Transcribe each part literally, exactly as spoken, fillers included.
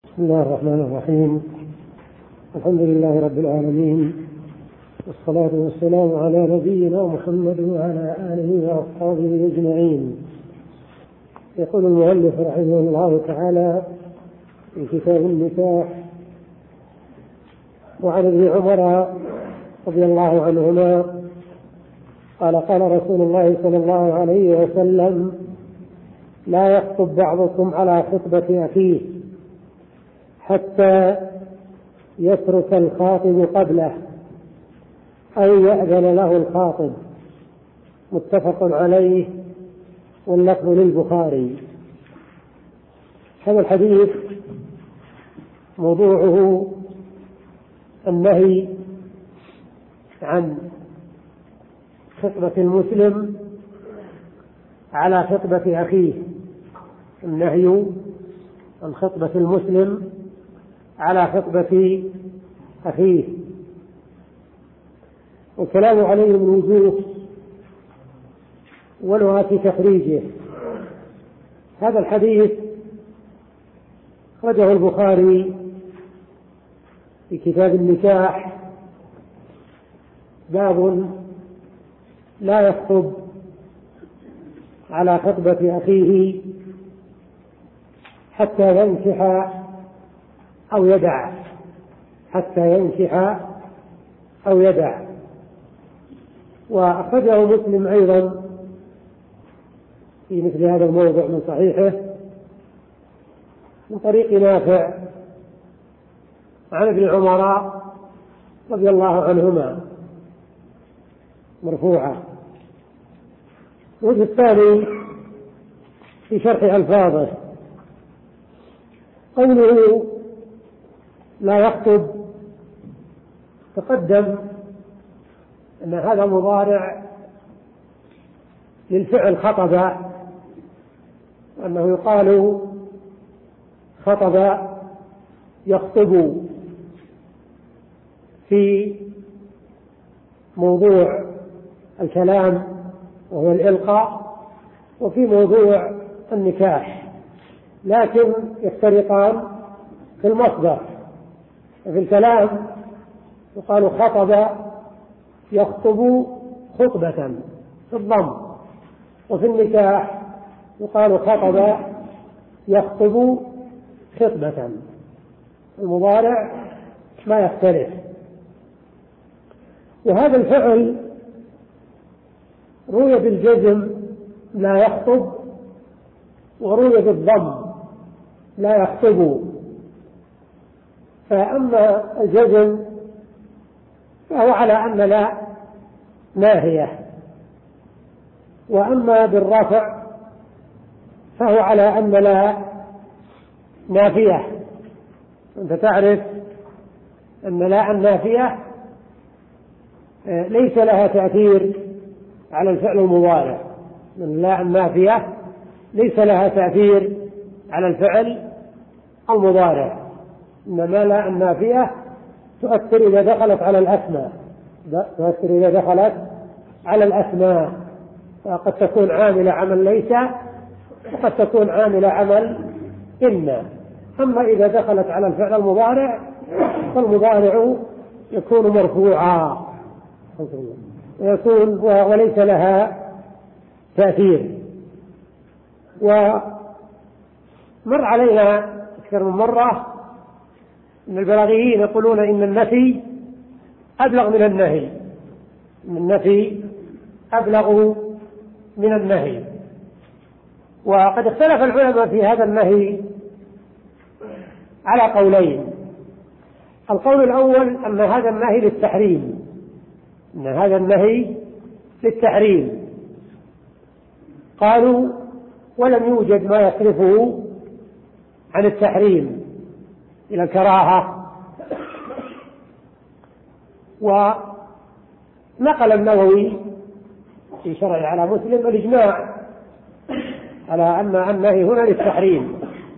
بسم الله الرحمن الرحيم. الحمد لله رب العالمين، والصلاة والسلام على نبينا محمد وعلى آله وأصحابه أجمعين. يقول المؤلف رحمه الله تعالى في كتاب النكاح: وعن ابن عمر رضي الله عنهما قال: قال رسول الله صلى الله عليه وسلم: لا يخطب بعضكم على خطبة أخيه حتى يترك الخاطب قبله أو يأذن له الخاطب. متفق عليه، واللفظ للبخاري. هذا الحديث موضوعه النهي عن خطبة المسلم على خطبة أخيه، النهي عن خطبة المسلم على خطبة أخيه. والكلام عليه من وجوه ولها في تخريجه. هذا الحديث أخرجه البخاري في كتاب النكاح، باب لا يخطب على خطبة أخيه حتى ينكح أو يدع، حتى ينكح أو يدع. وأخرجه مسلم أيضا في مثل هذا الموضع من صحيحه من طريق نافع عن ابن عمر رضي الله عنهما مرفوعا. الوجه الثاني في شرح ألفاظه: قوله لا يخطب، تقدم أن هذا مضارع للفعل خطب، أنه يقال خطب يخطب في موضوع الكلام وهو الإلقاء، وفي موضوع النكاح، لكن يفترقان في المصدر. في الكلام يقال خطب يخطب خطبة في الضم، وفي النكاح يقال خطب يخطب خطبة. المضارع ما يختلف. وهذا الفعل روي بالجزم لا يخطب، وروي بالضم لا يخطب. فأما الجزم فهو على أن لا ناهية، وأما بالرفع فهو على أن لا نافية. أنت تعرف أن لا النافية ليس لها تأثير على الفعل المضارع، من لا النافية ليس لها تأثير على الفعل المضارع، إنما لا النافية تؤثر إذا دخلت على الأسماء، تؤثر إذا دخلت على الأسماء، فقد تكون عاملة عمل ليس، وقد تكون عاملة عمل إن. أما إذا دخلت على الفعل المضارع فالمضارع يكون مرفوعا ويكون وليس لها تأثير. ومر علينا أكثر من مرة أن البلاغيين يقولون إن النفي أبلغ من النهي، إن النفي أبلغ من النهي. وقد اختلف العلماء في هذا النهي على قولين. القول الأول أن هذا النهي للتحريم، أن هذا النهي للتحريم. قالوا: ولم يوجد ما يصرفه عن التحريم إلى الكراهة. ونقل النووي في شرعه على مسلم الإجماع على أن النهي هنا للتحريم.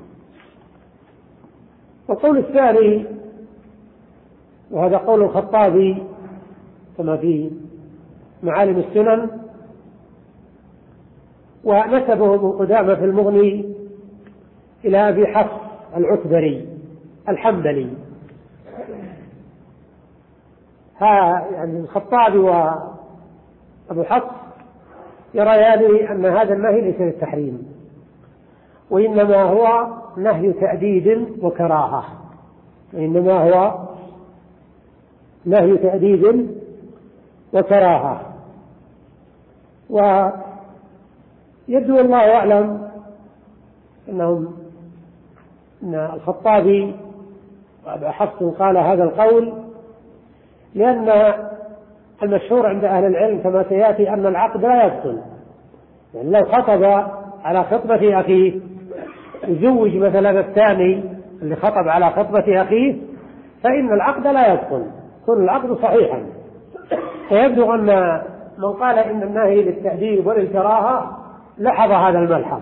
والقول الثاني، وهذا قول الخطابي كما في معالم السنن، ونسبه ابن قدامة في المغني إلى أبي حفص العتبري الحنبلي. ها يعني الخطابي وأبو حفص يريان أن هذا النهي ليس للتحريم، وإنما هو نهي تأديب وكراهة، وإنما هو نهي تأديب وكراهة. ويبدو الله أعلم أنهم أن الخطابي وأبو حفص قال هذا القول لأن المشهور عند أهل العلم كما سيأتي أن العقد لا يبطل. يعني لو خطب على خطبة أخيه يزوج مثلا الثاني اللي خطب على خطبة أخيه فإن العقد لا يبطل، يكون العقد صحيحا. ويبدو أن من قال إن النهي للتأديب وللكراهة لحظ هذا الملحظ،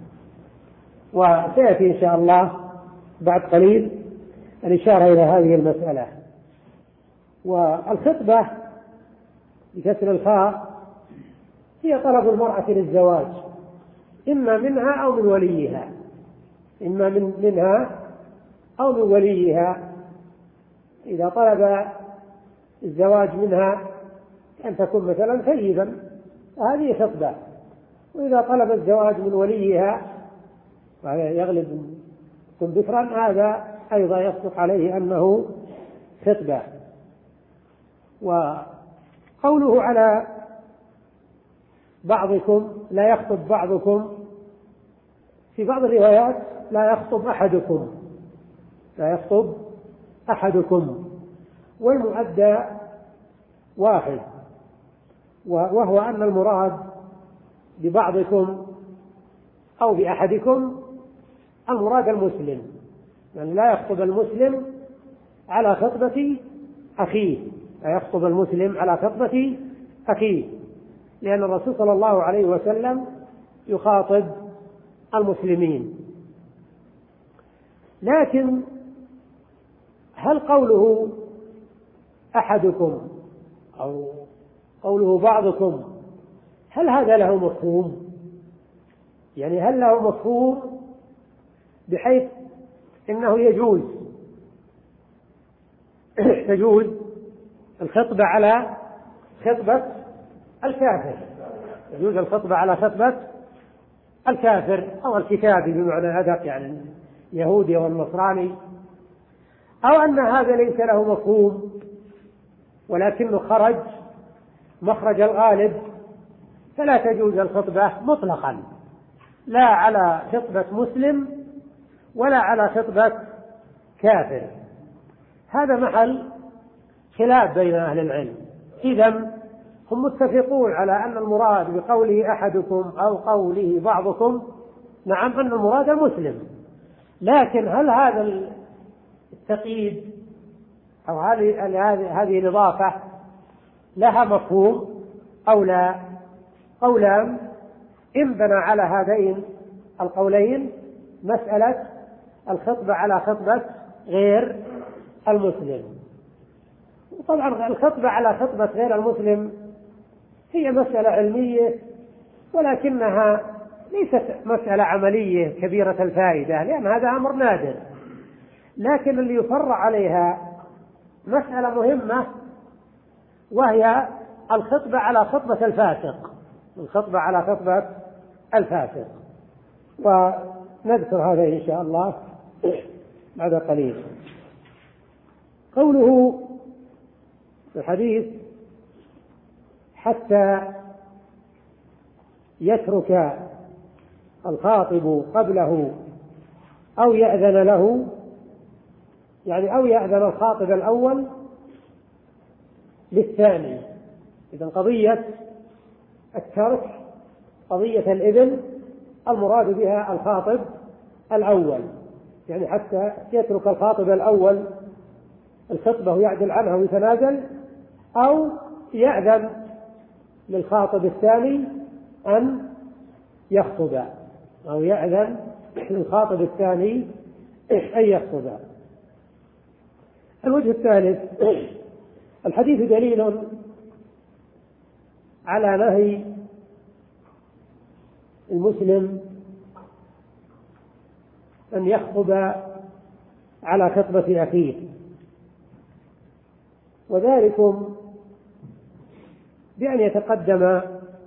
وسيأتي إن شاء الله بعد قليل الإشارة إلى هذه المسألة. والخطبة بكسر الخاء هي طلب المرأة للزواج إما منها أو من وليها، إما من منها أو من وليها. إذا طلب الزواج منها أن تكون مثلا ثيبا هذه خطبة، وإذا طلب الزواج من وليها وهذا يغلب تكون بكرا هذا أيضا يصدق عليه أنه خطبة. وقوله على بعضكم لا يخطب بعضكم، في بعض الروايات لا يخطب أحدكم، لا يخطب أحدكم، والمؤدى واحد، وهو أن المراد ببعضكم أو بأحدكم المراد المسلم، يعني لا يخطب المسلم على خطبة أخيه، لا يخطب المسلم على خطبة أخيه، لأن الرسول صلى الله عليه وسلم يخاطب المسلمين. لكن هل قوله أحدكم أو قوله بعضكم هل هذا له مفهوم؟ يعني هل له مفهوم بحيث إنه يجوز تجوز الخطبة على خطبة الكافر، يجوز الخطبة على خطبة الكافر أو الكتابي بمعنى أدق يعني اليهودي والنصراني، أو أن هذا ليس له مفهوم ولكنه خرج مخرج الغالب فلا تجوز الخطبة مطلقا لا على خطبة مسلم ولا على خطبة كافر. هذا محل خلاف بين أهل العلم. إذن هم متفقون على أن المراد بقوله أحدكم أو قوله بعضكم نعم أن المراد المسلم، لكن هل هذا التقييد أو هذه هذه الإضافة لها مفهوم أو لا؟ قولان انبنى على هذين القولين مسألة الخطبة على خطبة غير المسلم. طبعا الخطبة على خطبة غير المسلم هي مسألة علمية ولكنها ليست مسألة عملية كبيرة الفائدة، لأن هذا أمر نادر، لكن اللي يفرع عليها مسألة مهمة وهي الخطبة على خطبة الفاسق، الخطبة على خطبة الفاسق، ونذكر هذا إن شاء الله بعد قليل. قوله في الحديث حتى يترك الخاطب قبله أو يأذن له، يعني أو يأذن الخاطب الأول للثاني. إذن قضية الترك قضية الإذن المراد بها الخاطب الأول، يعني حتى يترك الخاطب الأول الخطبة ويعدل عنها ويتنازل، أو يأذن للخاطب الثاني أن يخطب، أو يأذن للخاطب الثاني أن يخطب. الوجه الثالث الحديث دليل على نهي المسلم أن يخطب على خطبة أخيه. وذلكم بأن يتقدم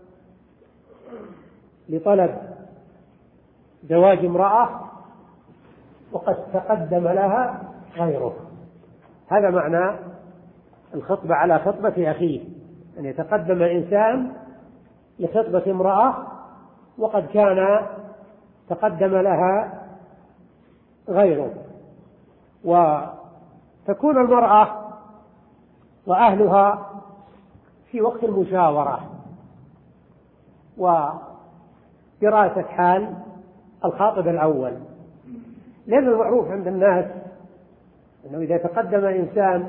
لطلب زواج امرأة وقد تقدم لها غيره. هذا معنى الخطبة على خطبة أخيه، أن يتقدم إنسان لخطبة امرأة وقد كان تقدم لها غيره، وتكون المرأة وأهلها في وقت المشاورة ودراسة حال الخاطب الأول، لأن المعروف عند الناس أنه إذا تقدم إنسان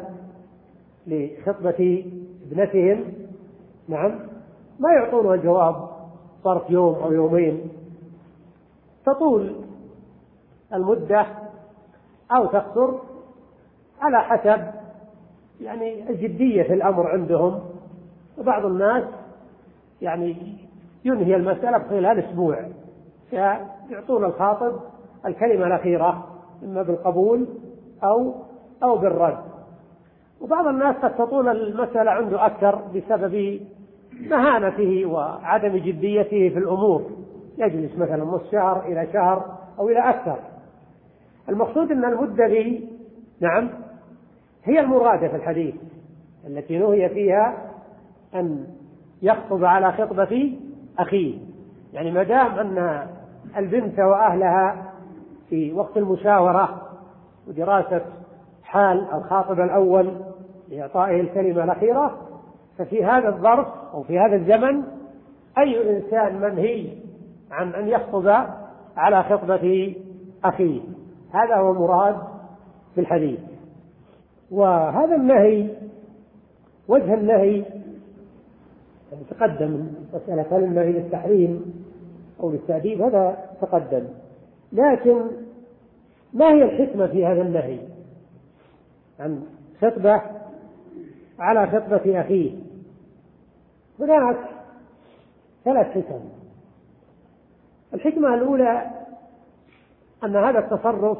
لخطبة ابنتهم نعم ما يعطونه الجواب ظرف يوم أو يومين، تطول المدة أو تقصر على حسب يعني الجدية في الأمر عندهم. وبعض الناس يعني ينهي المسألة خلال أسبوع، فيعطون الخاطب الكلمة الأخيرة إما بالقبول أو أو بالرد. وبعض الناس قد تطول المسألة عنده أكثر بسبب مهانته وعدم جديته في الأمور، يجلس مثلا نصف شهر إلى شهر أو إلى أكثر. المقصود أن المدة دي نعم هي المرادة في الحديث التي نهي فيها أن يخطب على خطبة أخيه، يعني ما دام أن البنت وأهلها في وقت المشاورة ودراسة حال الخاطب الأول لإعطائه الكلمة الأخيرة، ففي هذا الظرف أو في هذا الزمن أي إنسان منهي عن أن يخطب على خطبة أخيه. هذا هو مراد في الحديث. وهذا النهي وجه النهي يعني تقدم مسألة هل النهي للتحريم أو للتأديب، هذا تقدم، لكن ما هي الحكمة في هذا النهي عن خطبة على خطبة أخيه؟ هناك ثلاث حكم. الحكمة الأولى أن هذا التصرف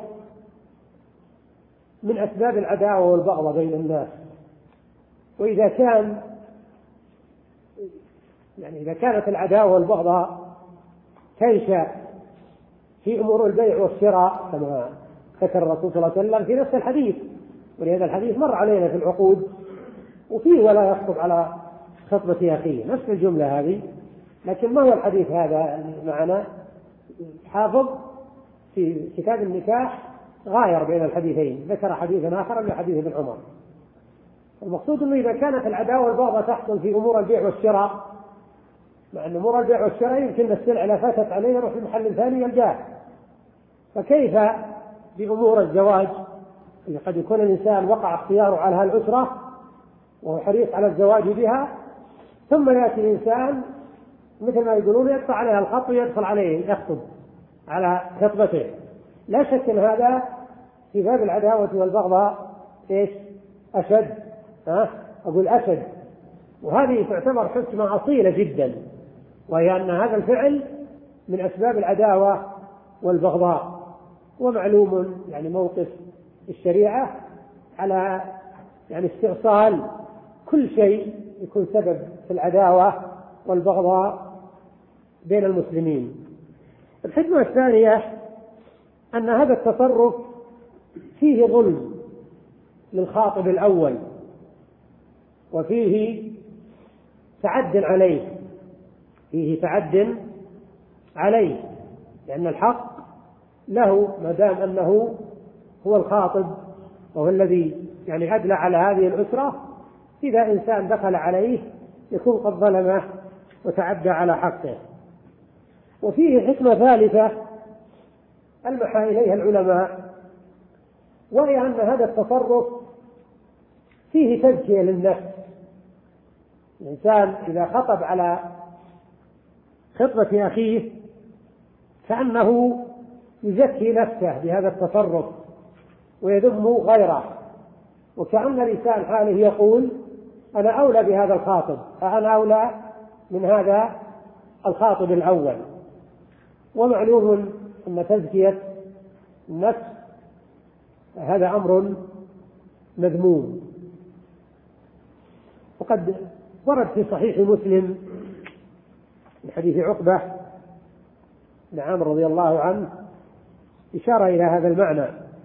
من أسباب العداوة والبغضة بين الناس، وإذا كان يعني إذا كانت العداوة والبغضة تنشأ في أمور البيع والشراء كما ذكر الرسول صلى الله عليه وسلم في نفس الحديث، ولهذا الحديث مر علينا في العقود وفيه ولا يخطب على خطبة أخيه، نفس الجملة هذه. لكن ما هو الحديث هذا معنا؟ حافظ في كتاب النكاح غاير بين الحديثين، ذكر حديثا آخر من حديث ابن عمر. المقصود أنه إذا كانت العداوة والبغضة تحصل في أمور البيع والشراء، مع أن أمور البيع والشراء يمكن السلعة لا فاتت عليه يروح في محل ثاني يلقاه، فكيف بأمور الزواج؟ قد يكون الإنسان وقع اختياره على هالأسرة وهو حريص على الزواج بها، ثم يأتي الإنسان مثل ما يقولون يدفع عليها الخط ويدخل عليه يخطب على خطبته. لا شك أن هذا في باب العداوة والبغضاء إيش أشد، ها أقول أشد، وهذه تعتبر حكمة أصيلة جدا، وهي أن هذا الفعل من أسباب العداوة والبغضاء. ومعلوم يعني موقف الشريعة على يعني استئصال كل شيء يكون سبب في العداوة والبغضاء بين المسلمين. الحكمة الثانية أن هذا التصرف فيه ظلم للخاطب الأول، وفيه تعد عليه فيه تعد عليه لأن الحق له ما دام أنه هو الخاطب وهو الذي يعني أدلى على هذه الأسرة. إذا إنسان دخل عليه يكون قد ظلمه وتعدى على حقه. وفيه حكمة ثالثة ألمح إليها العلماء، وهي أن هذا التصرف فيه تزكية للنفس. الإنسان إذا خطب على خطبة أخيه فأنه يزكي نفسه بهذا التصرف ويذم غيره، وكأن لسان حاله يقول أنا أولى بهذا الخاطب، أنا أولى من هذا الخاطب الأول. ومعلوم أن تزكية النفس هذا أمر مذموم. وقد ورد في صحيح مسلم من حديث عقبة بن عامر رضي الله عنه إشارة إلى هذا المعنى،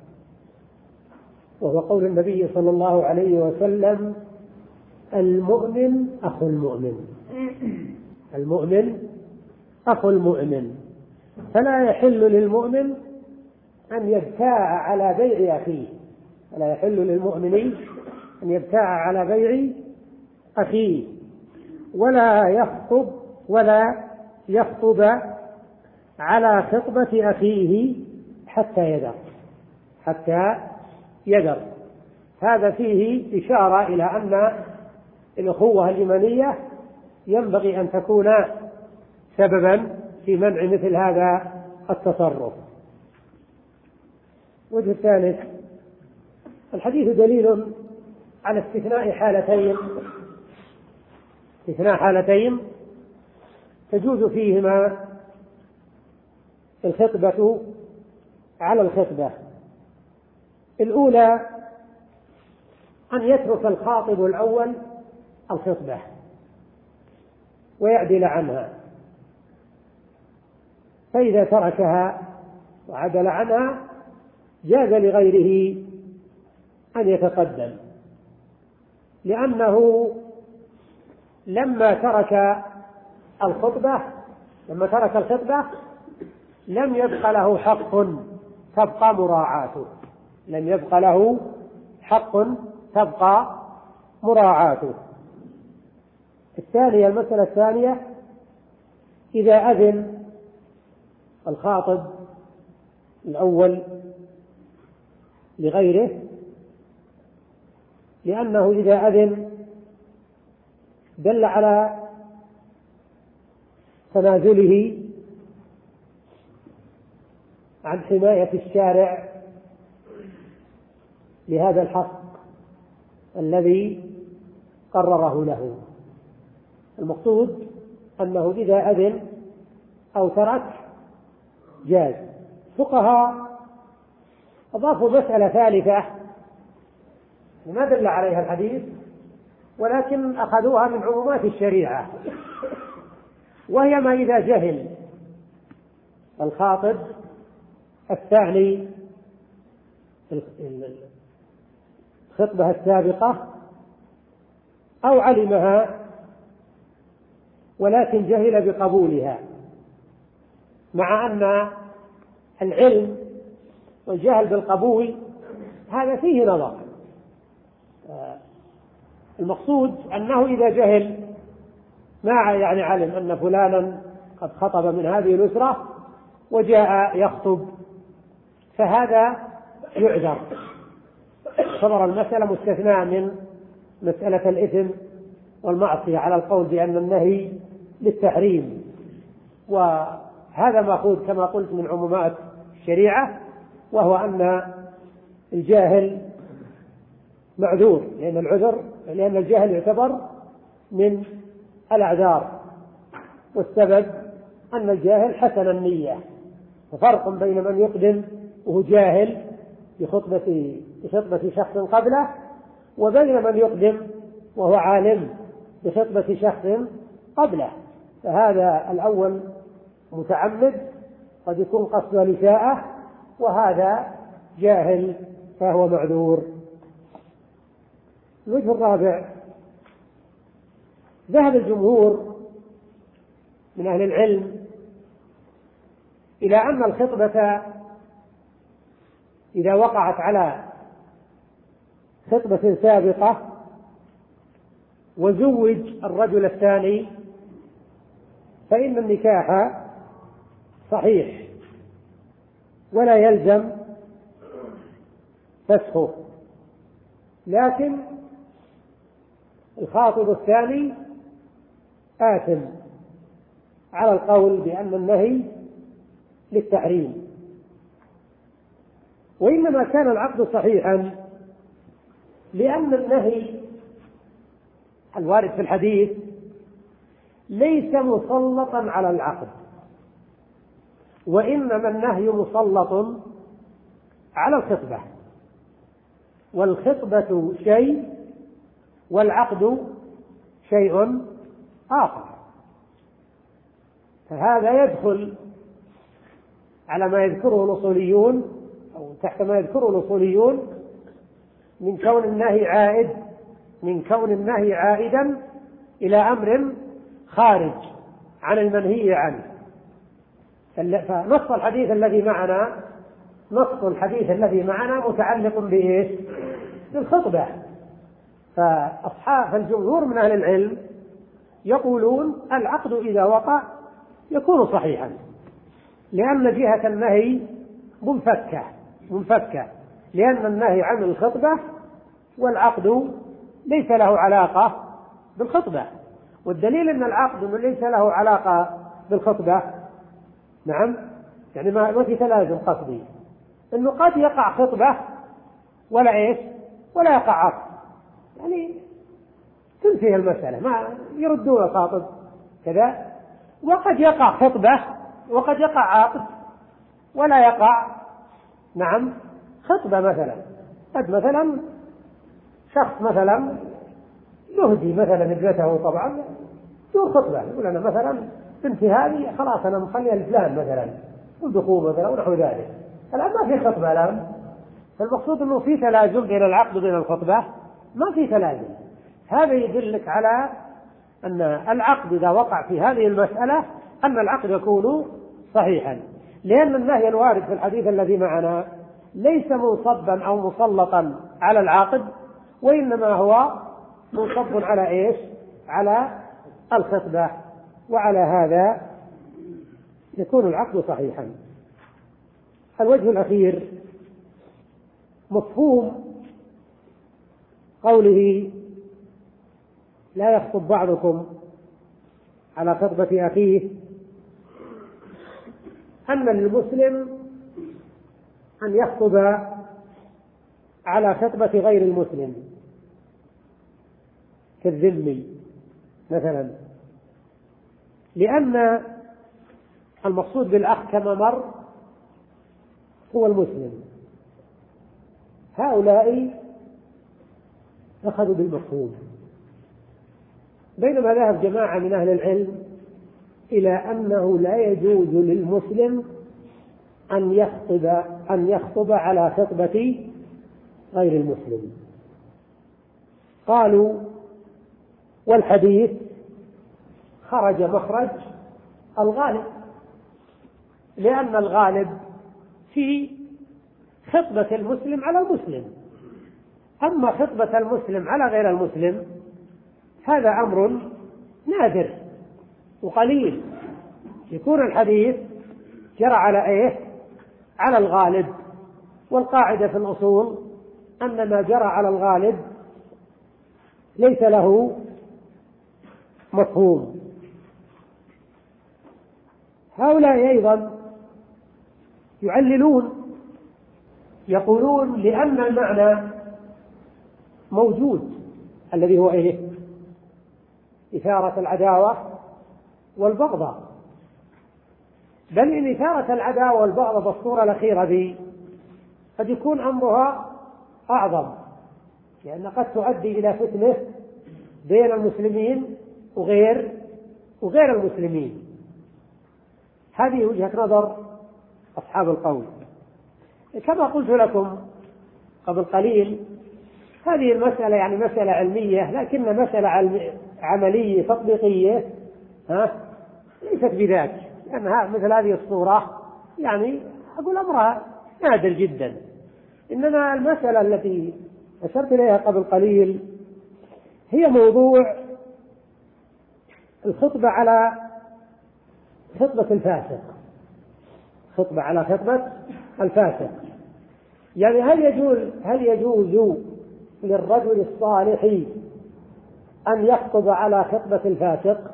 وهو قول النبي صلى الله عليه وسلم: المؤمن أخو المؤمن، المؤمن أخو المؤمن، فلا يحل للمؤمن أن يبتاع على بيع أخيه، فلا يحل للمؤمن أن يبتاع على بيع أخيه، ولا يخطب ولا يخطب على خطبة أخيه حتى يدر، حتى يدر. هذا فيه إشارة إلى أن الأخوة الإيمانية ينبغي أن تكون سببا في منع مثل هذا التصرف. وجه الثالث: الحديث دليل على استثناء حالتين، استثناء حالتين تجوز فيهما الخطبة على الخطبة. الأولى أن يترك الخاطب الأول الخطبة ويعدل عنها، فإذا تركها وعدل عنها جاز لغيره أن يتقدم، لأنه لما ترك الخطبة لما ترك الخطبة لم يبق له حق تبقى مراعاته، لم يبق له حق تبقى مراعاته. الثانية، المسألة الثانية: إذا أذن الخاطب الأول لغيره، لأنه إذا أذن دل على تنازله عن حماية الشارع لهذا الحق الذي قرره له. المقصود أنه إذا أذن أو ترك جاز. فقهاء أضافوا مسألة ثالثة ما دل عليها الحديث ولكن أخذوها من عمومات الشريعة، وهي ما إذا جهل الخاطب الثاني الخطبة السابقة أو علمها ولكن جهل بقبولها، مع أن العلم والجهل بالقبول هذا فيه نظر. المقصود أنه إذا جهل ما يعني علم أن فلانا قد خطب من هذه الأسرة وجاء يخطب، فهذا يعذر. صدر المسألة مستثناء من مسألة الإثم والمعصية على القول بأن النهي للتحريم، وهذا مأخوذ كما قلت من عمومات الشريعة، وهو أن الجاهل معذور، لأن العذر لأن الجهل يعتبر من الأعذار، والسبب أن الجاهل حسن النية. ففرق بين من يقدم وهو جاهل بخطبة بخطبة شخص قبله، وبين من يقدم وهو عالم بخطبة شخص قبله. فهذا الأول متعمد قد يكون قصده لساءة، وهذا جاهل فهو معذور. الوجه الرابع: ذهب الجمهور من أهل العلم إلى أن الخطبة إذا وقعت على خطبة سابقة وزوج الرجل الثاني فإن النكاح صحيح ولا يلزم فسخه، لكن الخاطب الثاني آثم على القول بأن النهي للتحريم. وإنما كان العقد صحيحا لأن النهي الوارد في الحديث ليس مسلطا على العقد، وإنما النهي مسلط على الخطبة. والخطبة شيء والعقد شيء آخر، فهذا يدخل على ما يذكره الأصوليون أو تحت ما يذكره الأصوليون من كون النهي عائد من كون النهي عائدا إلى أمر خارج عن المنهي عنه. فنص الحديث الذي معنا نص الحديث الذي معنا متعلق بإيش؟ بالخطبة. فأصحاب الجمهور من أهل العلم يقولون العقد إذا وقع يكون صحيحا، لأن جهة النهي منفكة منفكة لأن النهي عن الخطبة والعقد ليس له علاقة بالخطبة، والدليل أن العقد ليس له علاقة بالخطبة نعم يعني ما في تلازم قصدي، أنه قد يقع خطبة ولا إيش ولا يقع عقد، يعني تنتهي المسألة ما يردون الخاطب كذا، وقد يقع خطبة وقد يقع عقد ولا يقع نعم خطبة. مثلا قد مثلا شخص مثلا يهدي مثلا ابنته طبعا دون خطبة، يقول أنا مثلا بنتي هذه خلاص أنا مخليها لفلان مثلا والدخول مثلا ونحو ذلك، الآن ما في خطبة الآن، فالمقصود أنه في تلازم بين العقد وبين الخطبة، ما في تلازم. هذا يدلك على أن العقد إذا وقع في هذه المسألة أن العقد يكون صحيحا، لأن النهي الوارد في الحديث الذي معنا ليس منصبا أو مسلطا على العاقد، وإنما هو منصب على إيش؟ على الخطبة، وعلى هذا يكون العقد صحيحا. الوجه الأخير مفهوم قوله لا يخطب بعضكم على خطبة أخيه، أن للمسلم أن يخطب على خطبة غير المسلم كالذمي مثلا، لأن المقصود بالأخ كما مر هو المسلم. هؤلاء أخذوا بالمفهوم، بينما ذهب جماعة من أهل العلم إلى أنه لا يجوز للمسلم أن يخطب أن يخطب على خطبة غير المسلم. قالوا والحديث خرج مخرج الغالب، لأن الغالب في خطبة المسلم على المسلم، أما خطبة المسلم على غير المسلم هذا أمر نادر وقليل، يكون الحديث جرى على إيه؟ على الغالب، والقاعدة في الأصول أن ما جرى على الغالب ليس له مفهوم. هؤلاء أيضا يعللون، يقولون لأن المعنى موجود الذي هو إيه؟ إثارة العداوة والبغضاء، بل إن إثارة العداوة والبغضاء بالصورة الأخيرة ذي قد يكون أمرها أعظم، لأن قد تؤدي إلى فتنة بين المسلمين وغير وغير المسلمين. هذه وجهة نظر أصحاب القول. كما قلت لكم قبل قليل هذه المسألة يعني مسألة علمية، لكن مسألة عملية تطبيقية ها ليست بذاك، لأنها مثل هذه الصورة يعني أقول أمرها نادر جدا. إنما المسألة التي أشرت إليها قبل قليل هي موضوع الخطبة على خطبة الفاسق، خطبة على خطبة الفاسق، يعني هل يجوز هل يجوز للرجل الصالح أن يخطب على خطبة الفاسق؟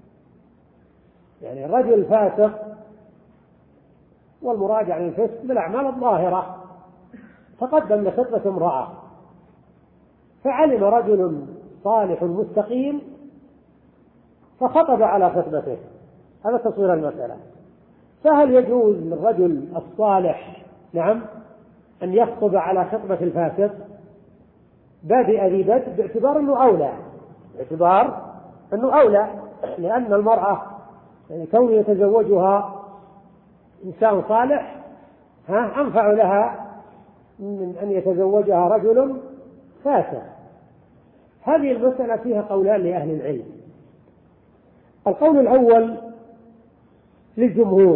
يعني الرجل الفاسق والمراجع عن الفسق بالأعمال الظاهرة تقدم لخطبة امرأة، فعلم رجل صالح مستقيم فخطب على خطبته، هذا تصوير المسألة. فهل يجوز للرجل الصالح نعم أن يخطب على خطبة الفاسق؟ بادئ ذي بدء باعتبار أنه أولى، باعتبار أنه أولى، لأن المرأة يعني كون يتزوجها إنسان صالح ها أنفع لها من أن يتزوجها رجل فاسق. هذه المسألة فيها قولان لأهل العلم. القول الأول للجمهور،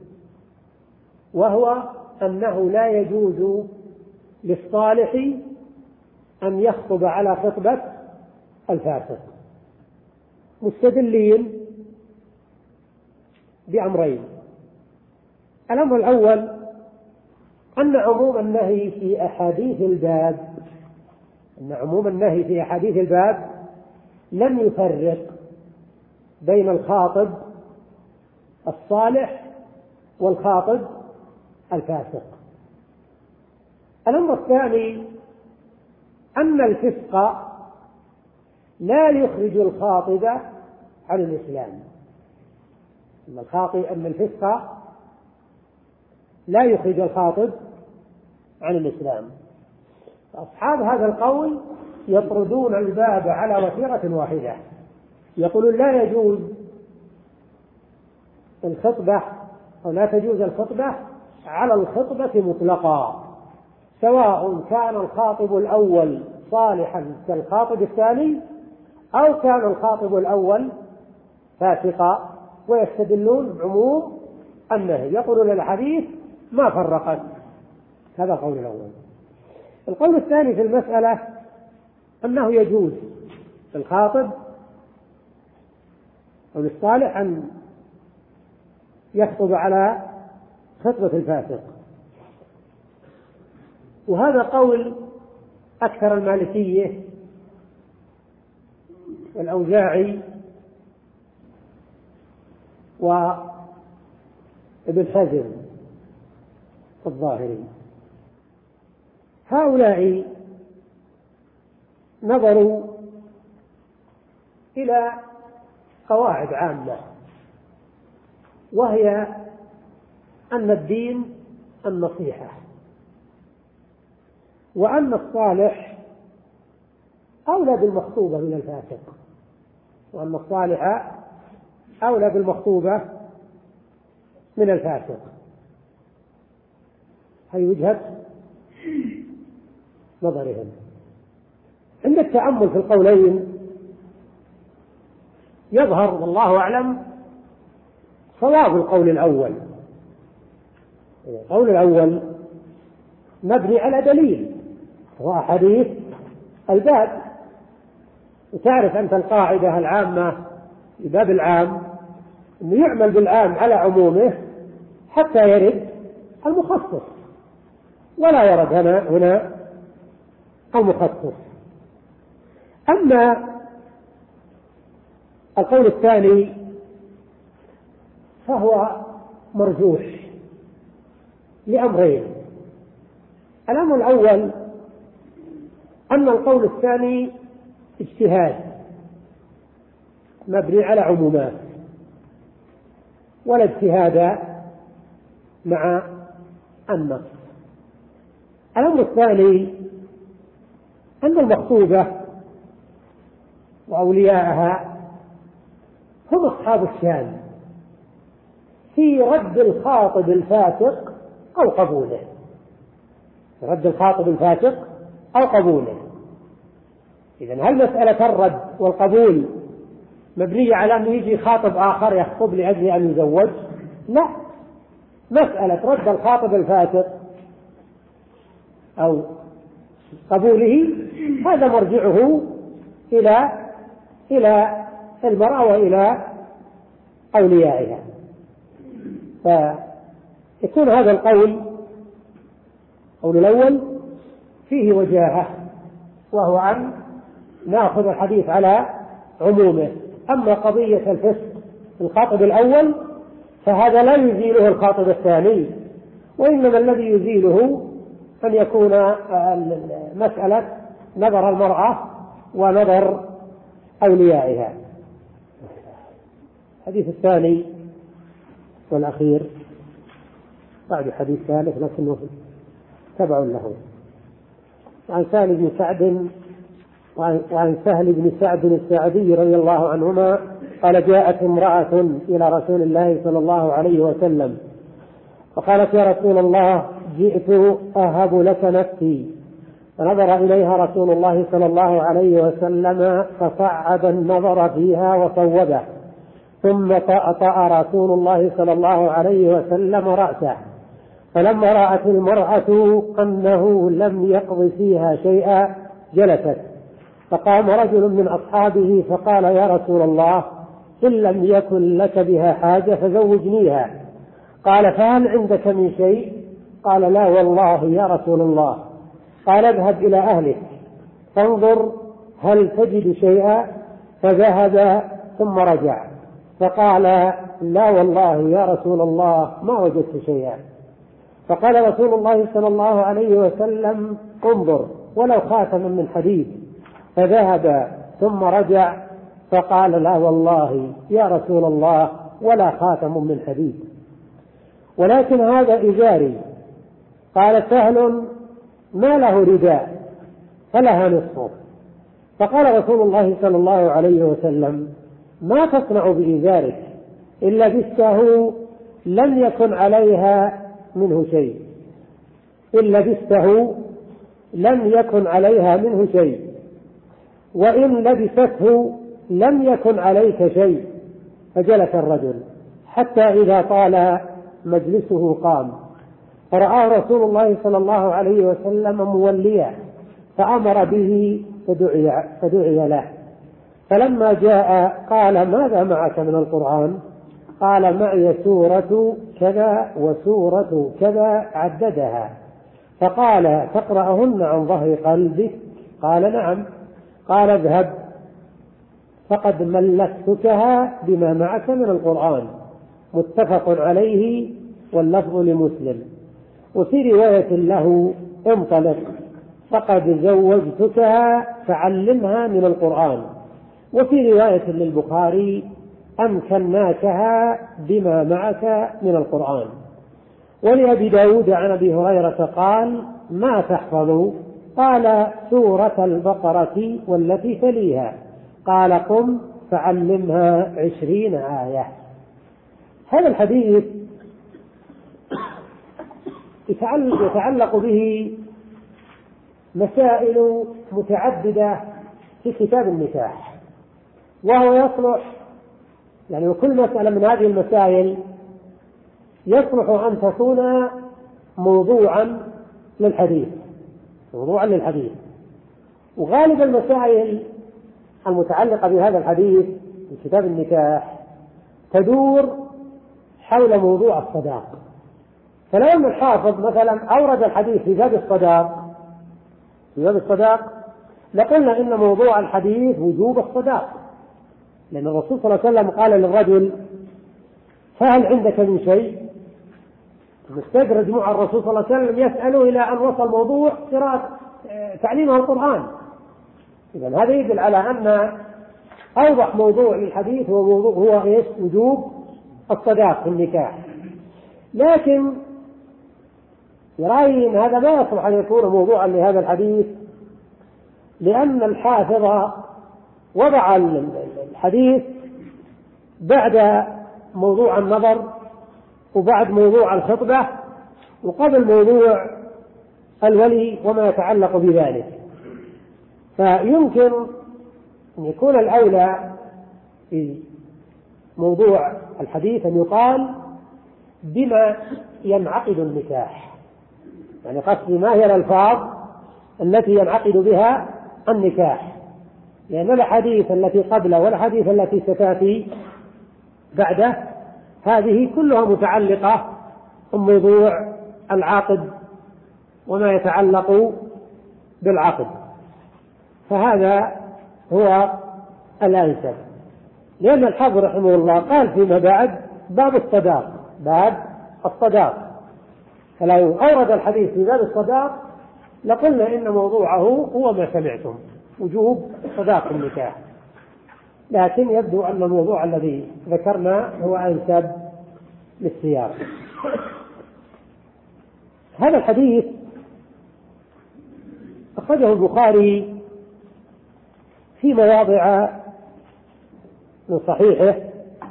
وهو أنه لا يجوز للصالح أن يخطب على خطبة الفاسق، مستدلين بأمرين. الأمر الأول أن عموم النهي في أحاديث الباب أن عموم النهي في أحاديث الباب لم يفرق بين الخاطب الصالح والخاطب الفاسق. الأمر الثاني أن الفسق لا يخرج الخاطب عن الإسلام، أن الخاطب أن الفسق لا يخرج الخاطب عن الإسلام. أصحاب هذا القول يطردون الباب على وتيرة واحدة، يقولون لا يجوز الخطبة أو لا تجوز الخطبة على الخطبة مطلقا، سواء كان الخاطب الأول صالحا كالخاطب الثاني أو كان الخاطب الأول فاسقا، ويستدلون بعموم النهي، يقولون الحديث ما فرقت. هذا القول الأول. القول الثاني في المسألة أنه يجوز الخاطب أو الصالح أن يخطب على خطبة الفاسق، وهذا قول أكثر المالكية والأوزاعي وابن حزم الظاهري. هؤلاء نظروا إلى قواعد عامة، وهي أن الدين النصيحة، وأن الصالح أولى بالمخطوبة من الفاسق، وأن الصالح أولى بالمخطوبة من الفاسق. هذه وجهة نظرهم. عند التأمل في القولين يظهر والله أعلم صواب القول الأول. القول الأول مبني على دليل، هو حديث الباب، وتعرف أنت القاعدة العامة في باب العام أنه يعمل بالعام على عمومه حتى يرد المخصص، ولا يرد هنا هنا المخصص. أما القول الثاني فهو مرجوح لأمرين. الأمر الأول أن القول الثاني اجتهاد مبني على عمومات، ولا اجتهاد مع النص. الأمر الثاني أن المخطوبة وأولياءها هم أصحاب الشان في رد الخاطب الفاسق أو قبوله، رد الخاطب الفاسق أو قبوله. إذن هل مسألة الرد والقبول مبنية على أن يجي خاطب آخر يخطب لأجل أن يزوج؟ لا، مسألة رد الخاطب الفاسق أو قبوله هذا مرجعه إلى إلى المرأة وإلى أوليائها. فيكون هذا القول القول الأول فيه وجاهة، وهو أن نأخذ الحديث على عمومه. أما قضية الفسق في الخاطب الأول فهذا لا يزيله الخاطب الثاني، وإنما الذي يزيله أن يكون مسألة نظر المرأة ونظر أوليائها. الحديث الثاني والأخير بعد حديث ثالث لكنه تبع له، عن سالم بن سعد وعن سهل بن سعد الساعدي رضي الله عنهما قال جاءت امرأة إلى رسول الله صلى الله عليه وسلم فقالت يا رسول الله جئت أهب لك نفسي، فنظر إليها رسول الله صلى الله عليه وسلم فصعد النظر فيها وصوبه، ثم طأطأ رسول الله صلى الله عليه وسلم رأسه، فلما رأت المرأة أنه لم يقض فيها شيئا جلست، فقام رجل من أصحابه فقال يا رسول الله إن لم يكن لك بها حاجة فزوجنيها. قال فهل عندك من شيء؟ قال لا والله يا رسول الله. قال اذهب إلى أهلك فانظر هل تجد شيئا، فذهب ثم رجع فقال لا والله يا رسول الله ما وجدت شيئا. فقال رسول الله صلى الله عليه وسلم انظر ولو خاتما من حديد، فذهب ثم رجع فقال لا والله يا رسول الله ولا خاتم من حديد، ولكن هذا إزاري. قال سهل ما له رداء فلها نصفه. فقال رسول الله صلى الله عليه وسلم ما تصنع بإزارك؟ إن لبسته لم يكن عليها منه شيء، إن لبسته لم يكن عليها منه شيء، وإن لبسته لم يكن عليك شيء. فجلس الرجل حتى إذا طال مجلسه قام، فرآه رسول الله صلى الله عليه وسلم موليا فأمر به فدعي, فدعي له. فلما جاء قال ماذا معك من القرآن؟ قال معي سورة كذا وسورة كذا عددها. فقال تقرأهن عن ظهر قلبك؟ قال نعم. قال اذهب فقد ملكتكها بما معك من القرآن. متفق عليه واللفظ لمسلم. وفي رواية له انطلق فقد زوجتكها فعلمها من القرآن. وفي رواية للبخاري أمكناكها بما معك من القرآن. ولأبي داود عن أبي هريرة قال ما تحفظ؟ قال سورة البقرة والتي تليها. قال قم فعلمها عشرين آية. هذا الحديث يتعلق به مسائل متعددة في كتاب النكاح، وهو يصلح يعني وكل مسألة من هذه المسائل يصلح أن تكون موضوعا للحديث موضوعا للحديث وغالب المسائل المتعلقة بهذا الحديث في كتاب النكاح تدور حول موضوع الصداق. فلو أن الحافظ مثلا أورد الحديث في باب الصداق في باب الصداق لقلنا إن موضوع الحديث وجوب الصداق، لأن الرسول صلى الله عليه وسلم قال للرجل فهل عندك من شيء؟ مستدرج مع الرسول صلى الله عليه وسلم يسأله إلى أن وصل موضوع قراءة تعليمه القرآن. إذن هذا يدل على أن أوضح موضوع للحديث هو موضوع هو إيش؟ وجوب الصداق في النكاح. لكن برأيي إن هذا ما يصلح أن يكون موضوعا لهذا الحديث، لأن الحافظ وضع الحديث بعد موضوع النظر وبعد موضوع الخطبة وقبل موضوع الولي وما يتعلق بذلك. فيمكن أن يكون الأولى في موضوع الحديث أن يقال بما ينعقد النكاح، يعني قصدي ما هي الألفاظ التي ينعقد بها النكاح، لأن الحديث التي قبله والحديث التي ستأتي بعده هذه كلها متعلقة بموضوع العقد وما يتعلق بالعقد، فهذا هو الأنسب. لأن الحافظ رحمه الله قال فيما بعد باب الصداق باب الصداق، فلو أورد الحديث في باب الصداق لقلنا إن موضوعه هو ما سمعتم وجوب صداق النكاح، لكن يبدو أن الموضوع الذي ذكرنا هو أنسب للسياق. هذا الحديث أخرجه البخاري في مواضع من صحيحه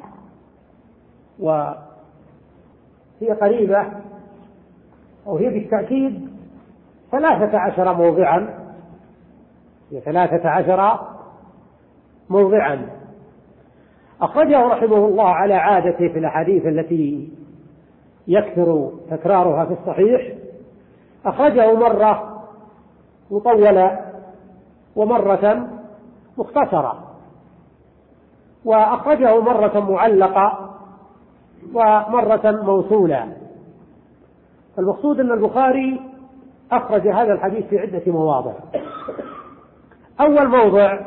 وهي قريبة أو هي بالتأكيد ثلاثة عشر موضعا، هي ثلاثة عشر موضعا أخرجه رحمه الله على عادته في الأحاديث التي يكثر تكرارها في الصحيح. أخرجه مرة مطولة ومرة مختصرة، وأخرجه مرة معلقة ومرة موصولة. المقصود أن البخاري أخرج هذا الحديث في عدة مواضع. أول موضع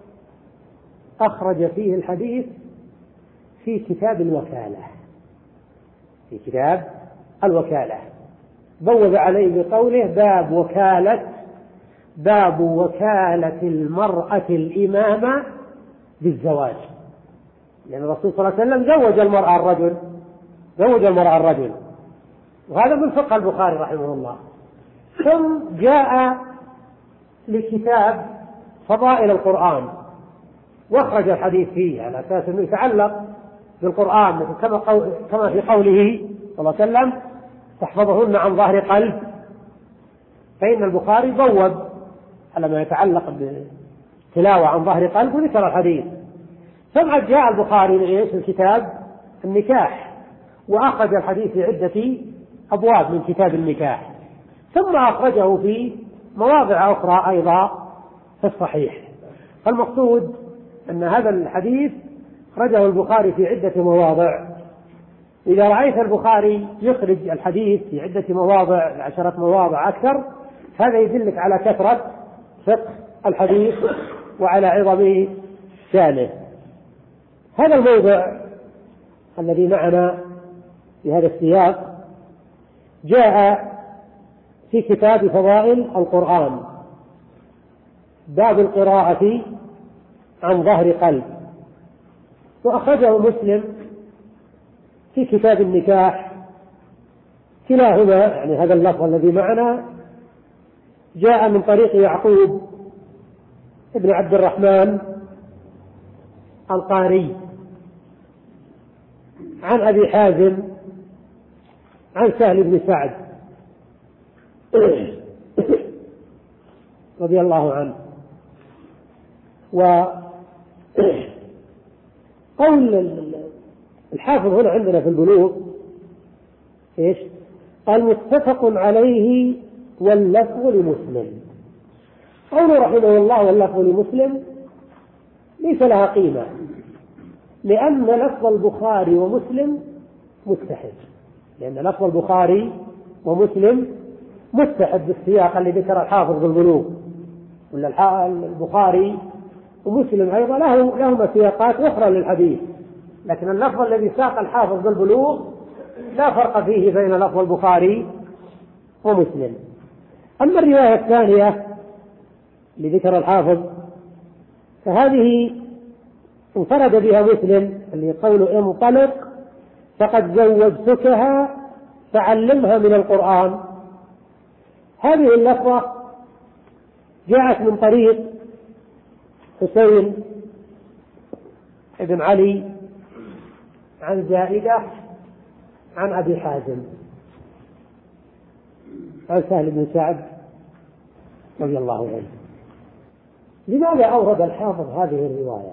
أخرج فيه الحديث في كتاب الوكالة، في كتاب الوكالة بوب عليه بقوله باب وكالة باب وكالة المرأة الإمامة بالزواج، لأن الرسول صلى الله عليه وسلم زوج المرأة الرجل زوج المرأة الرجل وهذا من فقه البخاري رحمه الله. ثم جاء لكتاب فضائل القرآن واخرج الحديث فيه على أساس أنه يتعلق بالقرآن كما في قوله صلى الله عليه وسلم تحفظهن عن ظهر قلب، فإن البخاري بوب على ما يتعلق بالتلاوة عن ظهر قلب وذكر الحديث. ثم جاء البخاري لإيش الكتاب النكاح وأخرج الحديث في عدة أبواب من كتاب النكاح، ثم أخرجه في مواضع أخرى أيضا في الصحيح. فالمقصود أن هذا الحديث أخرجه البخاري في عدة مواضع. إذا رأيت البخاري يخرج الحديث في عدة مواضع عشرة مواضع أكثر، هذا يدلك على كثرة فقه الحديث وعلى عظم شانه. هذا الموضع الذي معنا في هذا السياق جاء في كتاب فضائل القرآن باب القراءة عن ظهر قلب، وأخرجه مسلم في كتاب النكاح. كلاهما يعني هذا اللفظ الذي معنا جاء من طريق يعقوب ابن عبد الرحمن القاري عن أبي حازم عن سهل بن سعد رضي الله عنه. وقول الحافظ هنا عندنا في البلوغ إيش؟ قال متفق عليه واللفظ لمسلم. قوله رحمه الله واللفظ لمسلم ليس لها قيمة، لأن لفظ البخاري ومسلم متحد، لأن لفظ البخاري ومسلم متحد بالسياق اللي ذكر الحافظ بالبلوغ، ولا البخاري ومسلم أيضا له لهما سياقات أخرى للحديث، لكن اللفظ الذي ساق الحافظ بالبلوغ لا فرق فيه بين لفظ البخاري ومسلم. أما الرواية الثانية لذكر الحافظ فهذه انفرد بها مسلم، اللي قوله انطلق فقد زوجتكها فعلمها من القرآن. هذه اللفظة جاءت من طريق حسين بن علي عن زائدة عن أبي حازم عن سهل بن سعد رضي الله عنه. لماذا أورد الحافظ هذه الرواية؟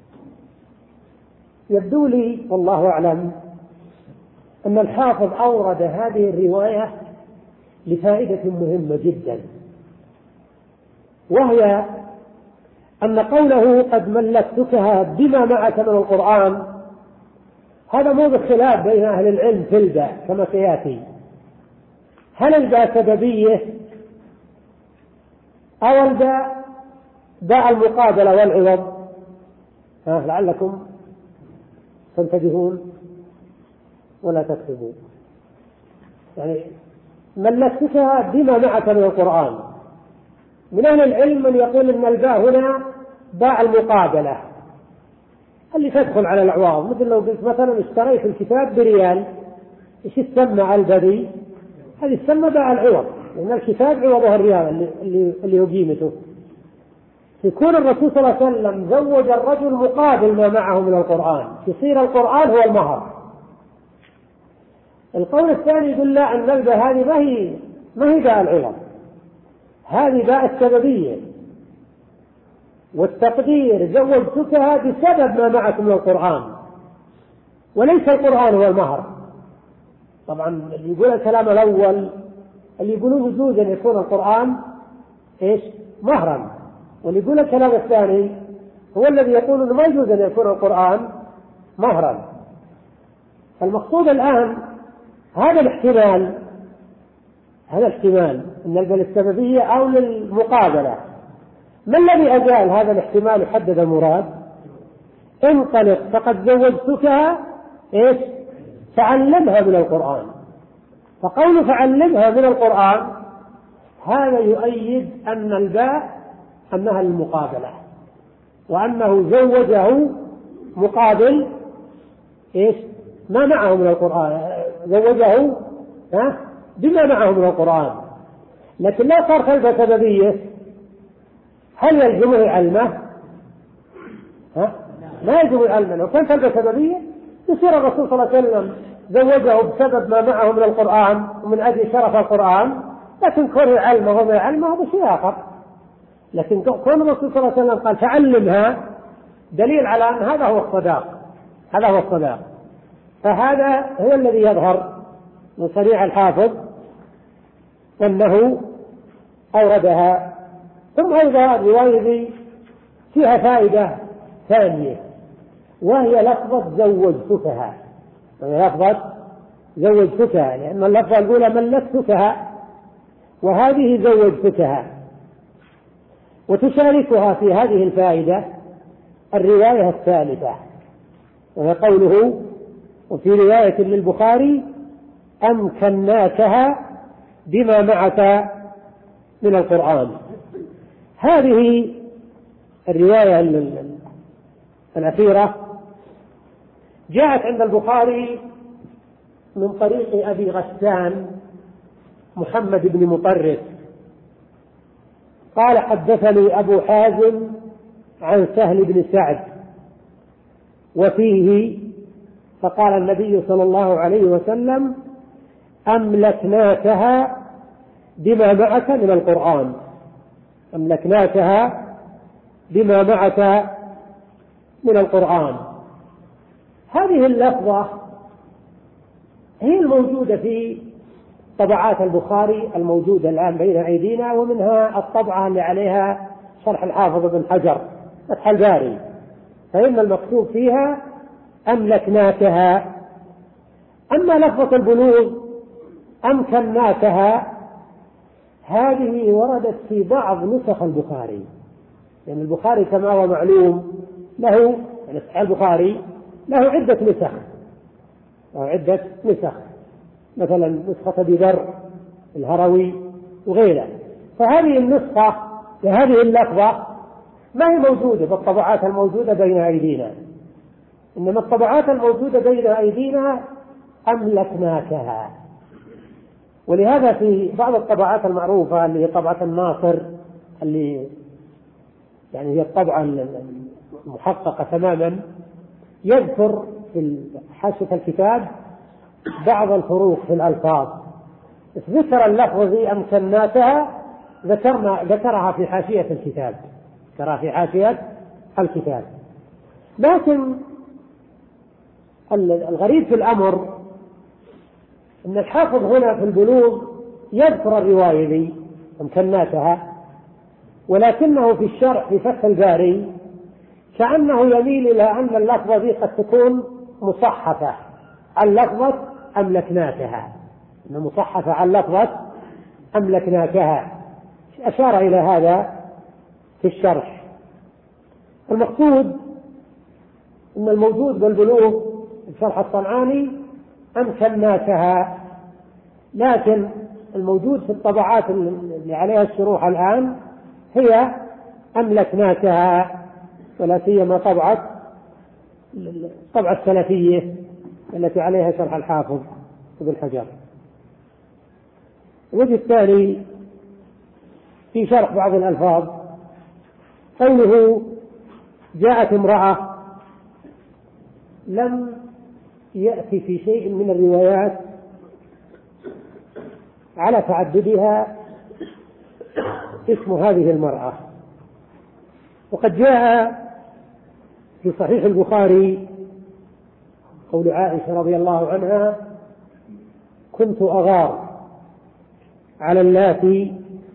يبدو لي والله أعلم أن الحافظ أورد هذه الرواية لفائدة مهمة جدا، وهي أن قوله قد ملكتكها بما معك من القرآن هذا موضع خلاف بين أهل العلم في الباء كما سيأتي. هل الباء سببية أو الباء باء المقابلة والعوض؟ ها لعلكم تنتبهون ولا تكتبوا. يعني ملكتكها بما معك من القرآن. من أهل العلم من يقول أن الباء هنا باء المقابلة اللي تدخل على الأعواض، مثل لو قلت مثلا اشتريت الكتاب بريال، ايش تسمى على البدي؟ هذه تسمى باء العوض، لأن الكتاب عوضها الريال اللي اللي هو قيمته. يكون الرسول صلى الله عليه وسلم زوج الرجل مقابل ما معه من القرآن، يصير القرآن هو المهر. القول الثاني يقول لا، أن الباء هذه ما هي ما هي باء العوض، هذه باء السببية، والتقدير زوجتكها بسبب ما معك من القرآن وليس القرآن هو المهر. طبعا اللي يقول الكلام الأول اللي يقولون يجوز أن يكون القرآن إيش مهرا، واللي يقول الكلام الثاني هو الذي يقول أنه ما يجوز أن يكون القرآن مهرا. المقصود الآن هذا الاحتمال، هذا الاحتمال أن الباء السببية أو للمقابلة. ما الذي أجال هذا الاحتمال يحدد المراد؟ انطلق فقد زوجتكها إيش فعلمها من القرآن. فقول فعلمها من القرآن هذا يؤيد أن الباء أنها المقابلة، وأنه زوجه مقابل إيش ما معه من القرآن، زوجه ها بما معه من القرآن. لكن لا صار خلف سببية، هل يلزمه علمه؟ ها لا يلزمه علمه. لو كان خلف سببية يصير الرسول صلى الله عليه وسلم زوجه بسبب ما معه من القرآن ومن أجل شرف القرآن، لكن كونه علمه وما علمه هذا شيء آخر. لكن كون الرسول صلى الله عليه وسلم قال فعلمها دليل على أن هذا هو الصداق، هذا هو الصداق. فهذا هو الذي يظهر من صريح الحافظ أنه أوردها. ثم أيضا الرواية دي فيها فائدة ثانية، وهي لفظة زوجتكها، وهي لفظة زوجتكها، لأن اللفظة الأولى ملكتكها وهذه زوجتكها. وتشاركها في هذه الفائدة الرواية الثالثة، وهي قوله وفي رواية للبخاري أمكناكها بما معك من القرآن. هذه الرواية الأخيرة جاءت عند البخاري من طريق أبي غسان محمد بن مطرف قال حدثني أبو حازم عن سهل بن سعد وفيه فقال النبي صلى الله عليه وسلم أملكناكها بما معك من القرآن، أملكناكها بما معك من القرآن. هذه اللفظة هي الموجودة في طبعات البخاري الموجودة الآن بين أيدينا، ومنها الطبعة اللي عليها شرح الحافظ بن حجر فتح الباري، فإن المكتوب فيها أملكناكها. أما لفظة البلوغ أمكناكها هذه وردت في بعض نسخ البخاري، لأن يعني البخاري كما هو معلوم له يعني صحيح البخاري له عدة نسخ، له عدة نسخ، مثلا نسخة أبي ذر الهروي وغيره. فهذه النسخة لهذه اللفظة ما هي موجودة بالطبعات الموجودة بين أيدينا، إنما الطبعات الموجودة بين أيدينا أملكناكها. ولهذا في بعض الطبعات المعروفة اللي هي طبعة الناصر اللي يعني هي الطبعة المحققة تماما يذكر في حاشية الكتاب بعض الفروق في الألفاظ. ذكر اللفظ ذي أمكناتها ذكرنا ذكرها في حاشية الكتاب، ذكرها في حاشية الكتاب. لكن الغريب في الأمر أن الحافظ هنا في البلوغ يذكر الرواية ذي أمكناتها، ولكنه في الشرح في فتح الباري كأنه يميل إلى أن اللفظة ذي قد تكون مصحفة عن لفظة أملكناكها، أن مصحفة عن لفظة أملكناكها، أشار إلى هذا في الشرح. المقصود أن الموجود بالبلوغ الشرح الصنعاني أمكناكها، لكن الموجود في الطبعات اللي عليها الشروح الآن هي أملكناكها، ولا سيما طبعة الطبعة السلفية التي عليها شرح الحافظ ابن حجر. الوجه الثاني في شرح بعض الألفاظ قوله جاءت امرأة لم يأتي في شيء من الروايات على تعددها اسم هذه المرأة، وقد جاء في صحيح البخاري قول عائشة رضي الله عنها: كنت أغار على اللاتي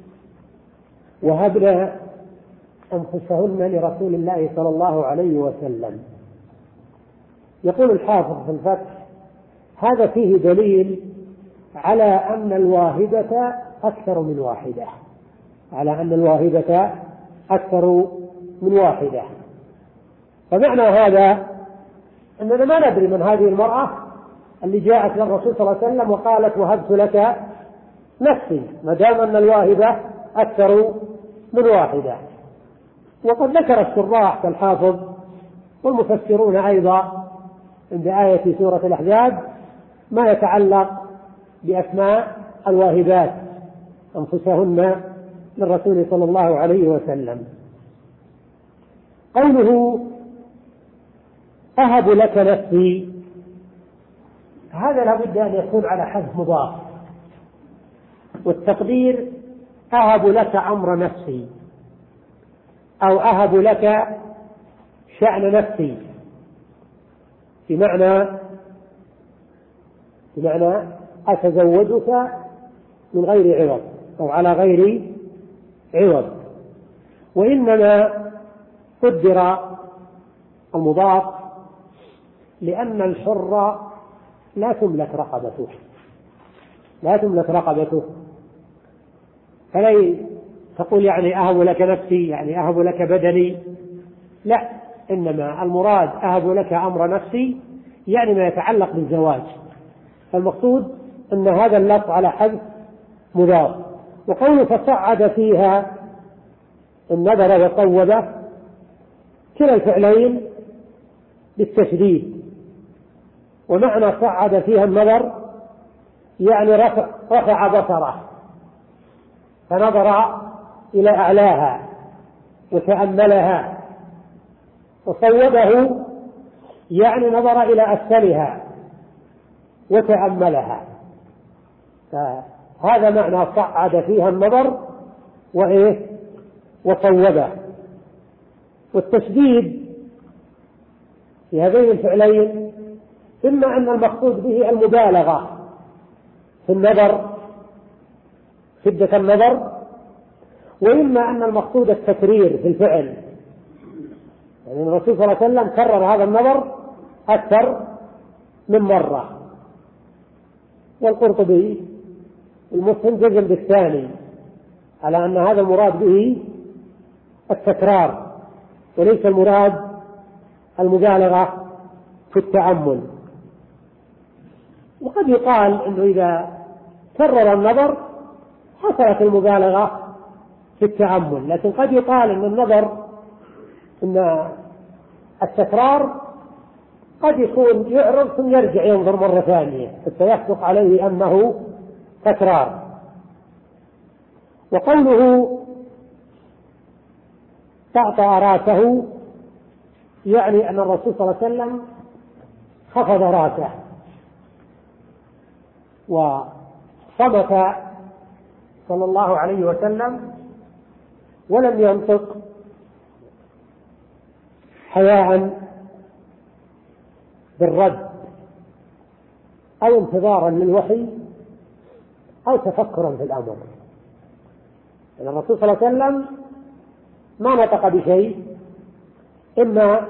وهبن أنفسهن لرسول الله صلى الله عليه وسلم. يقول الحافظ في الفتح: هذا فيه دليل على أن الواهبة أكثر من واحدة، على أن الواهبة أكثر من واحدة. فمعنى هذا أننا ما ندري من هذه المرأة اللي جاءت للرسول صلى الله عليه وسلم وقالت: وهبت لك نفسي، ما دام أن الواهبة أكثر من واحدة. وقد ذكر الشراح كالحافظ والمفسرون أيضا عند آية سورة الأحزاب ما يتعلق بأسماء الواهبات أنفسهن للرسول صلى الله عليه وسلم. قوله أهب لك نفسي، هذا لابد أن يكون على حذف مضاف، والتقدير أهب لك أمر نفسي أو أهب لك شأن نفسي، بمعنى بمعنى أتزوجك من غير عوض أو على غير عوض. وإنما قدر المضاف لأن الحر لا تملك رقبته، لا تملك رقبته، فلا تقول يعني أهب لك نفسي يعني أهب لك بدني، لا، إنما المراد أهب لك أمر نفسي يعني ما يتعلق بالزواج. فالمقصود أن هذا اللفظ على حذف مضاف. وقوله فصعد فيها النظر وصوب، كلا الفعلين بالتشديد، ومعنى صعد فيها النظر يعني رفع, رفع بصره فنظر إلى أعلاها وتأملها، وصوبه يعني نظر إلى أسفلها وتأملها. فهذا معنى صعد فيها النظر وإيه وصوبه. والتشديد في هذين الفعلين إما أن المقصود به المبالغة في النظر، شدة النظر، وإما أن المقصود التكرير في الفعل، يعني الرسول صلى الله عليه وسلم كرر هذا النظر أكثر من مرة. والقرطبي المسلم جزم بالثاني على أن هذا المراد به التكرار وليس المراد المبالغة في التأمل. وقد يقال أنه إذا كرر النظر حصلت المبالغة في التأمل، لكن قد يقال أن النظر أن التكرار قد يكون يعرض ثم يرجع ينظر مرة ثانية حتى يصدق عليه أنه تكرار. وقوله طأطأ راسه يعني أن الرسول صلى الله عليه وسلم خفض راسه وصمت صلى الله عليه وسلم ولم ينطق حياء بالرد أو انتظارا للوحي أو تفكرا في الأمر. يعني الرسول صلى الله عليه وسلم ما نطق بشيء، إما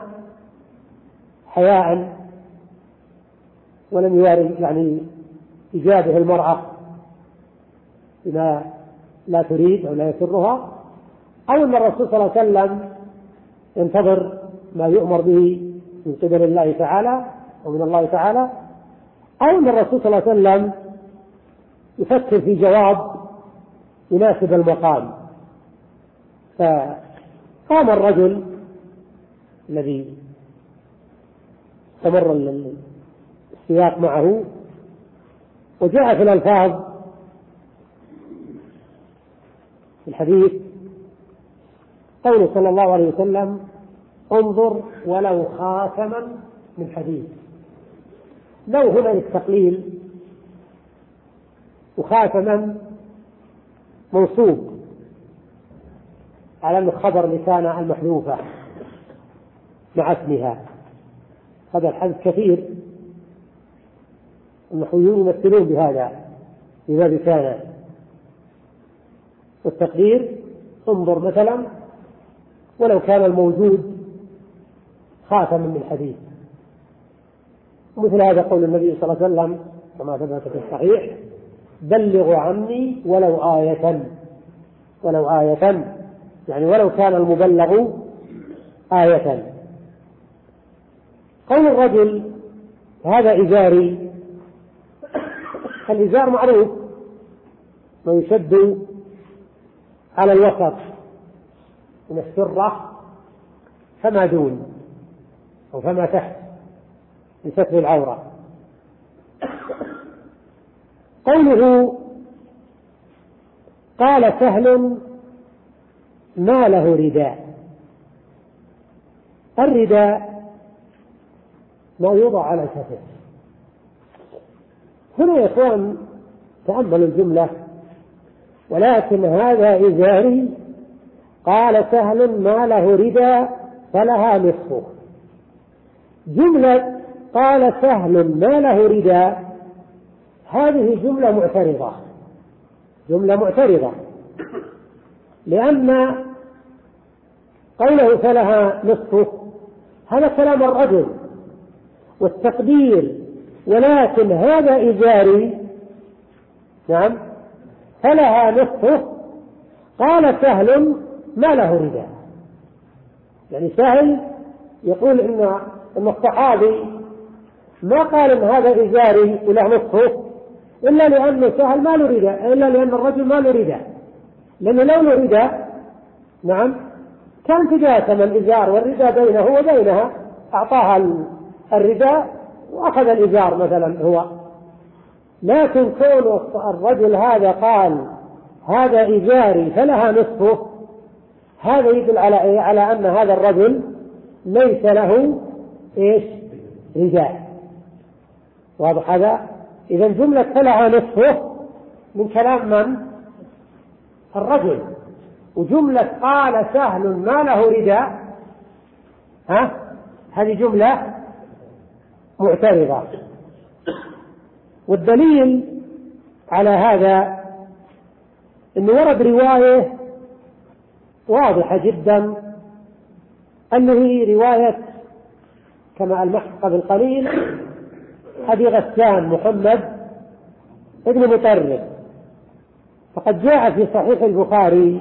حياء ولم يوارد يعني إجابه المرأة بما لا تريد أو لا يسرها، أو أن الرسول صلى الله عليه وسلم ينتظر ما يؤمر به من قبل الله تعالى ومن الله تعالى، أو أن الرسول صلى الله عليه وسلم يفكر في جواب يناسب المقام. فقام الرجل الذي استمر السياق معه، وجاء في الألفاظ في الحديث قوله صلى الله عليه وسلم انظر ولو خاتما من حديد. لو هنا للتقليل، وخاتما منصوب على أنه خبر لسان المحذوفة مع اسمها. هذا الحدث كثير، النحويون يمثلون بهذا في باب كان، والتقدير انظر مثلا ولو كان الموجود خاتما من حديد. مثل هذا قول النبي صلى الله عليه وسلم كما ثبت في الصحيح بلغوا عني ولو آية، ولو آية يعني ولو كان المبلغ آية. قول الرجل هذا إزاري، الإزار معروف ما يشد على الوسط من السرة فما دون أو فما تحت لستر العورة. قوله قال سهل ما له رداء، الرداء ما يوضع على الكتف. هنا يا إخوان تأملوا الجملة ولكن هذا إزاري، قال سهل ما له رداء فلها نصفه. جملة قال سهل ما له رداء هذه جملة معترضة، جملة معترضة، لأن قوله فلها نصفه هذا كلام الرجل، والتقدير ولكن هذا إزاري نعم فلها نصفه. قال سهل ما له رداء، يعني سهل يقول إن إن الصحابي ما قال إن هذا إزاري وله نصفه إلا لأن سهل ما له رداء، إلا لأن الرجل ما له رداء، لأنه لو له رداء نعم كان تجاسم الإزار والرداء بينه وبينها، أعطاها الرداء وأخذ الإزار مثلا هو. لكن كون الرجل هذا قال هذا إزاري فلها نصفه، هذا يدل على إيه؟ على أن هذا الرجل ليس له إيش رداء. واضح هذا؟ إذا جملة فلها نصفه من كلام من؟ الرجل. وجملة قال سهل ما له رداء ها هذه جملة معترضة. والدليل على هذا أنه ورد رواية واضحة جدا، أنه هي رواية كما ألمحت قبل قليل أبي غسان محمد ابن مطرف، فقد جاء في صحيح البخاري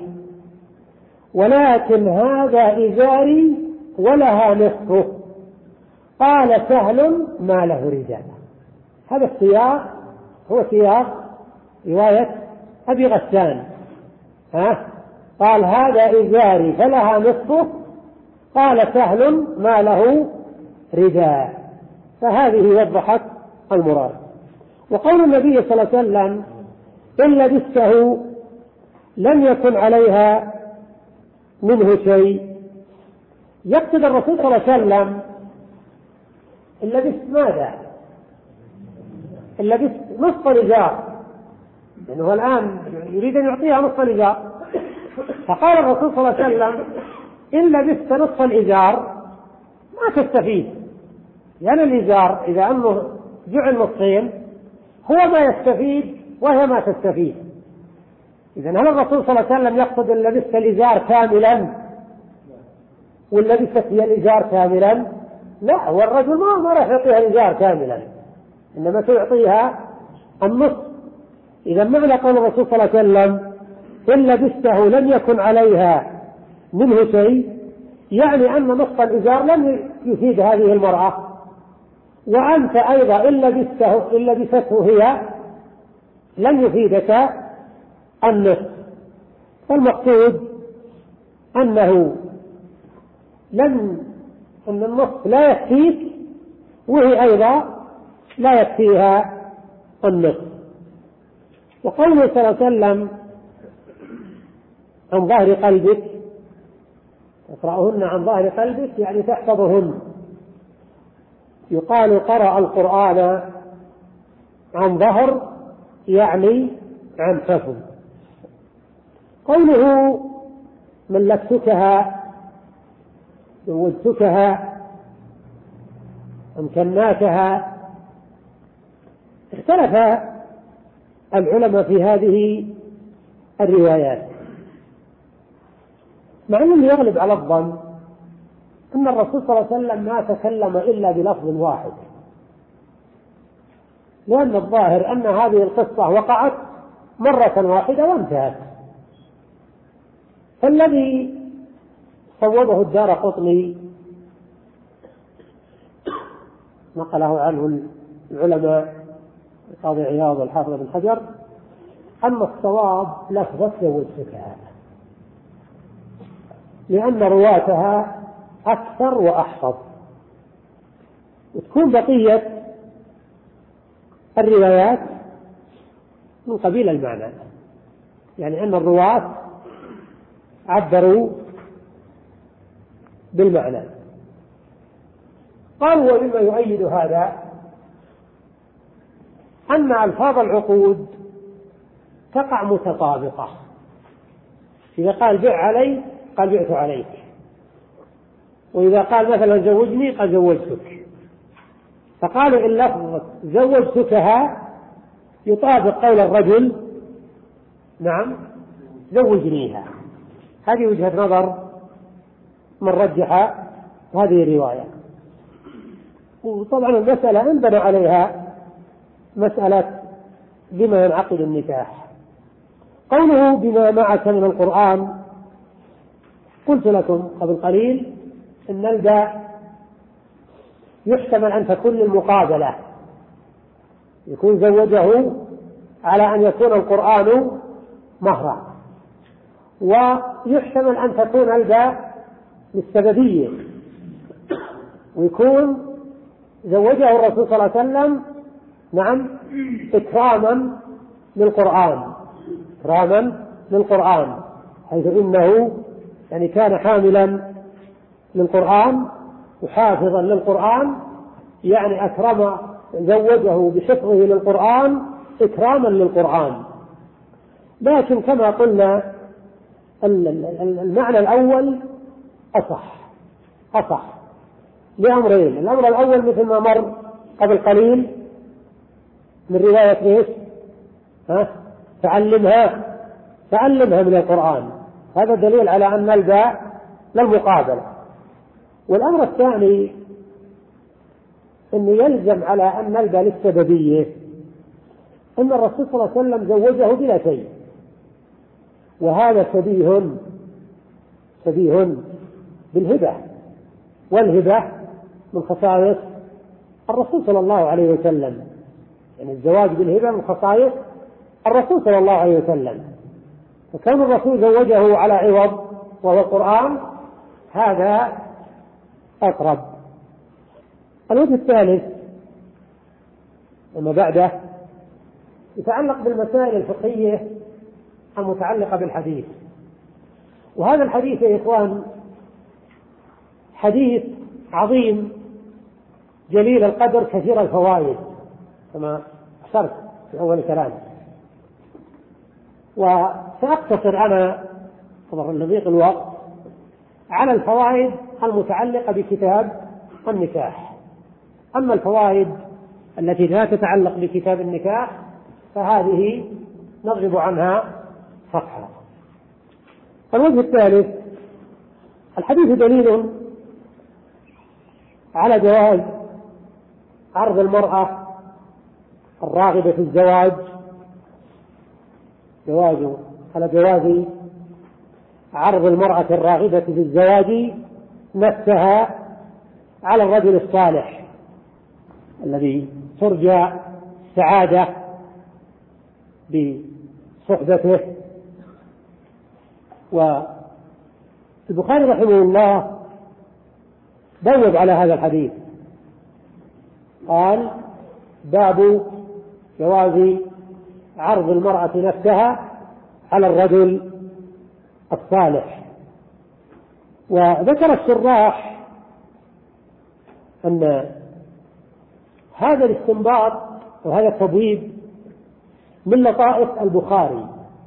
ولكن هذا إزاري ولها نصفه، قال سهل ما له رداء. هذا السياق هو سياق رواية أبي غسان، ها قال هذا إزاري فلها نصفه، قال سهل ما له رداء، فهذه وضحت المراد. وقول النبي صلى الله عليه وسلم إن لبسته لم يكن عليها منه شيء، يقصد الرسول صلى الله عليه وسلم إن لبست ماذا؟ إن لبست نصف الإزار، لأنه يعني الآن يريد أن يعطيها نصف الإزار، فقال الرسول صلى الله عليه وسلم إن لبست نصف الإزار ما تستفيد، لأن يعني الإزار إذا أنه جعل نصفين هو ما يستفيد وهي ما تستفيد. إذن هل الرسول صلى الله عليه وسلم يقصد أن لبست الإزار كاملا واللبست هي الإزار كاملا؟ لا، والرجل ما راح يعطيها الإزار كاملا، إنما سيعطيها النصف. إذا معنى قول الرسول صلى الله عليه وسلم إن لبسته لم يكن عليها منه شيء، يعني أن نصف الإزار لم يفيد هذه المرأة، وأنت أيضا إن لبسته إن لبسته هي لم يفيدك النصف. فالمقصود أنه لم أن النصف لا يكفيك وهي أيضا لا يكفيها النصف. وقوله صلى الله عليه وسلم عن ظهر قلبك اقرأهن عن ظهر قلبك يعني تحفظهن. يقال قرأ القرآن عن ظهر يعني عن حفظ. قوله ملكتكها زوجتكها أمكناكها، اختلف العلماء في هذه الروايات، مع أنه يغلب على الظن أن الرسول صلى الله عليه وسلم ما تكلم إلا بلفظ واحد، لأن الظاهر أن هذه القصة وقعت مرة واحدة وانتهت. فالذي صوبه الدارقطني نقله عنه العلماء القاضي عياض والحافظ بن حجر أن الصواب لفظة زوجتكها، لأن رواتها أكثر وأحفظ، وتكون بقية الروايات من قبيل المعنى، يعني أن الرواة عبروا بالمعنى. قالوا ومما يؤيد هذا أن ألفاظ العقود تقع متطابقة، إذا قال بع علي قال بعت عليك، وإذا قال مثلا زوجني قال زوجتك. فقالوا إن لفظ زوجتكها يطابق قول الرجل نعم زوجنيها. هذه وجهة نظر من رجح هذه الرواية. وطبعا المسألة انبنى عليها مسألة بما ينعقد النكاح. قوله بما معك من القرآن، قلت لكم قبل قليل إن الباء يحتمل أن تكون للمقابلة، يكون زوجه على أن يكون القرآن مهرا، ويحتمل أن تكون الباء للسببية، ويكون زوجه الرسول صلى الله عليه وسلم نعم إكراما للقرآن، إكراما للقرآن، حيث إنه يعني كان حاملا للقرآن وحافظا للقرآن، يعني أكرم زوجه بحفظه للقرآن إكراما للقرآن. لكن كما قلنا المعنى الأول أصح أصح لأمرين. الأمر الأول مثل ما مر قبل قليل من رواية ليش ها تعلمها تعلمها من القرآن، هذا دليل على أن الباء للمقابلة. والأمر الثاني أن يلزم على أن الباء للسببية، أن الرسول صلى الله عليه وسلم زوجه بلا شيء، وهذا شبيه شبيه بالهبة، والهبة من خصائص الرسول صلى الله عليه وسلم، يعني الزواج بالهبة من خصائص الرسول صلى الله عليه وسلم. فكان الرسول زوجه على عوض وهو القرآن، هذا أقرب. الوجه الثالث وما بعده يتعلق بالمسائل الفقهية المتعلقة بالحديث. وهذا الحديث يا إخوان حديث عظيم جليل القدر كثير الفوائد كما أشرت في أول كلام، وسأقتصر أنا طبعا لضيق الوقت على الفوائد المتعلقة بكتاب النكاح. أما الفوائد التي لا تتعلق بكتاب النكاح فهذه نضرب عنها صفحة. الوجه الثالث الحديث دليل على جواز عرض المرأة الراغبة في الزواج جواز على جواز عرض المرأة الراغبة في الزواج نفسها على الرجل الصالح الذي ترجى السعادة بصحبته. والبخاري رحمه الله بوب على هذا الحديث، قال باب جواز عرض المرأة نفسها على الرجل الصالح. وذكر الشراح أن هذا الاستنباط وهذا التبويب من لطائف البخاري،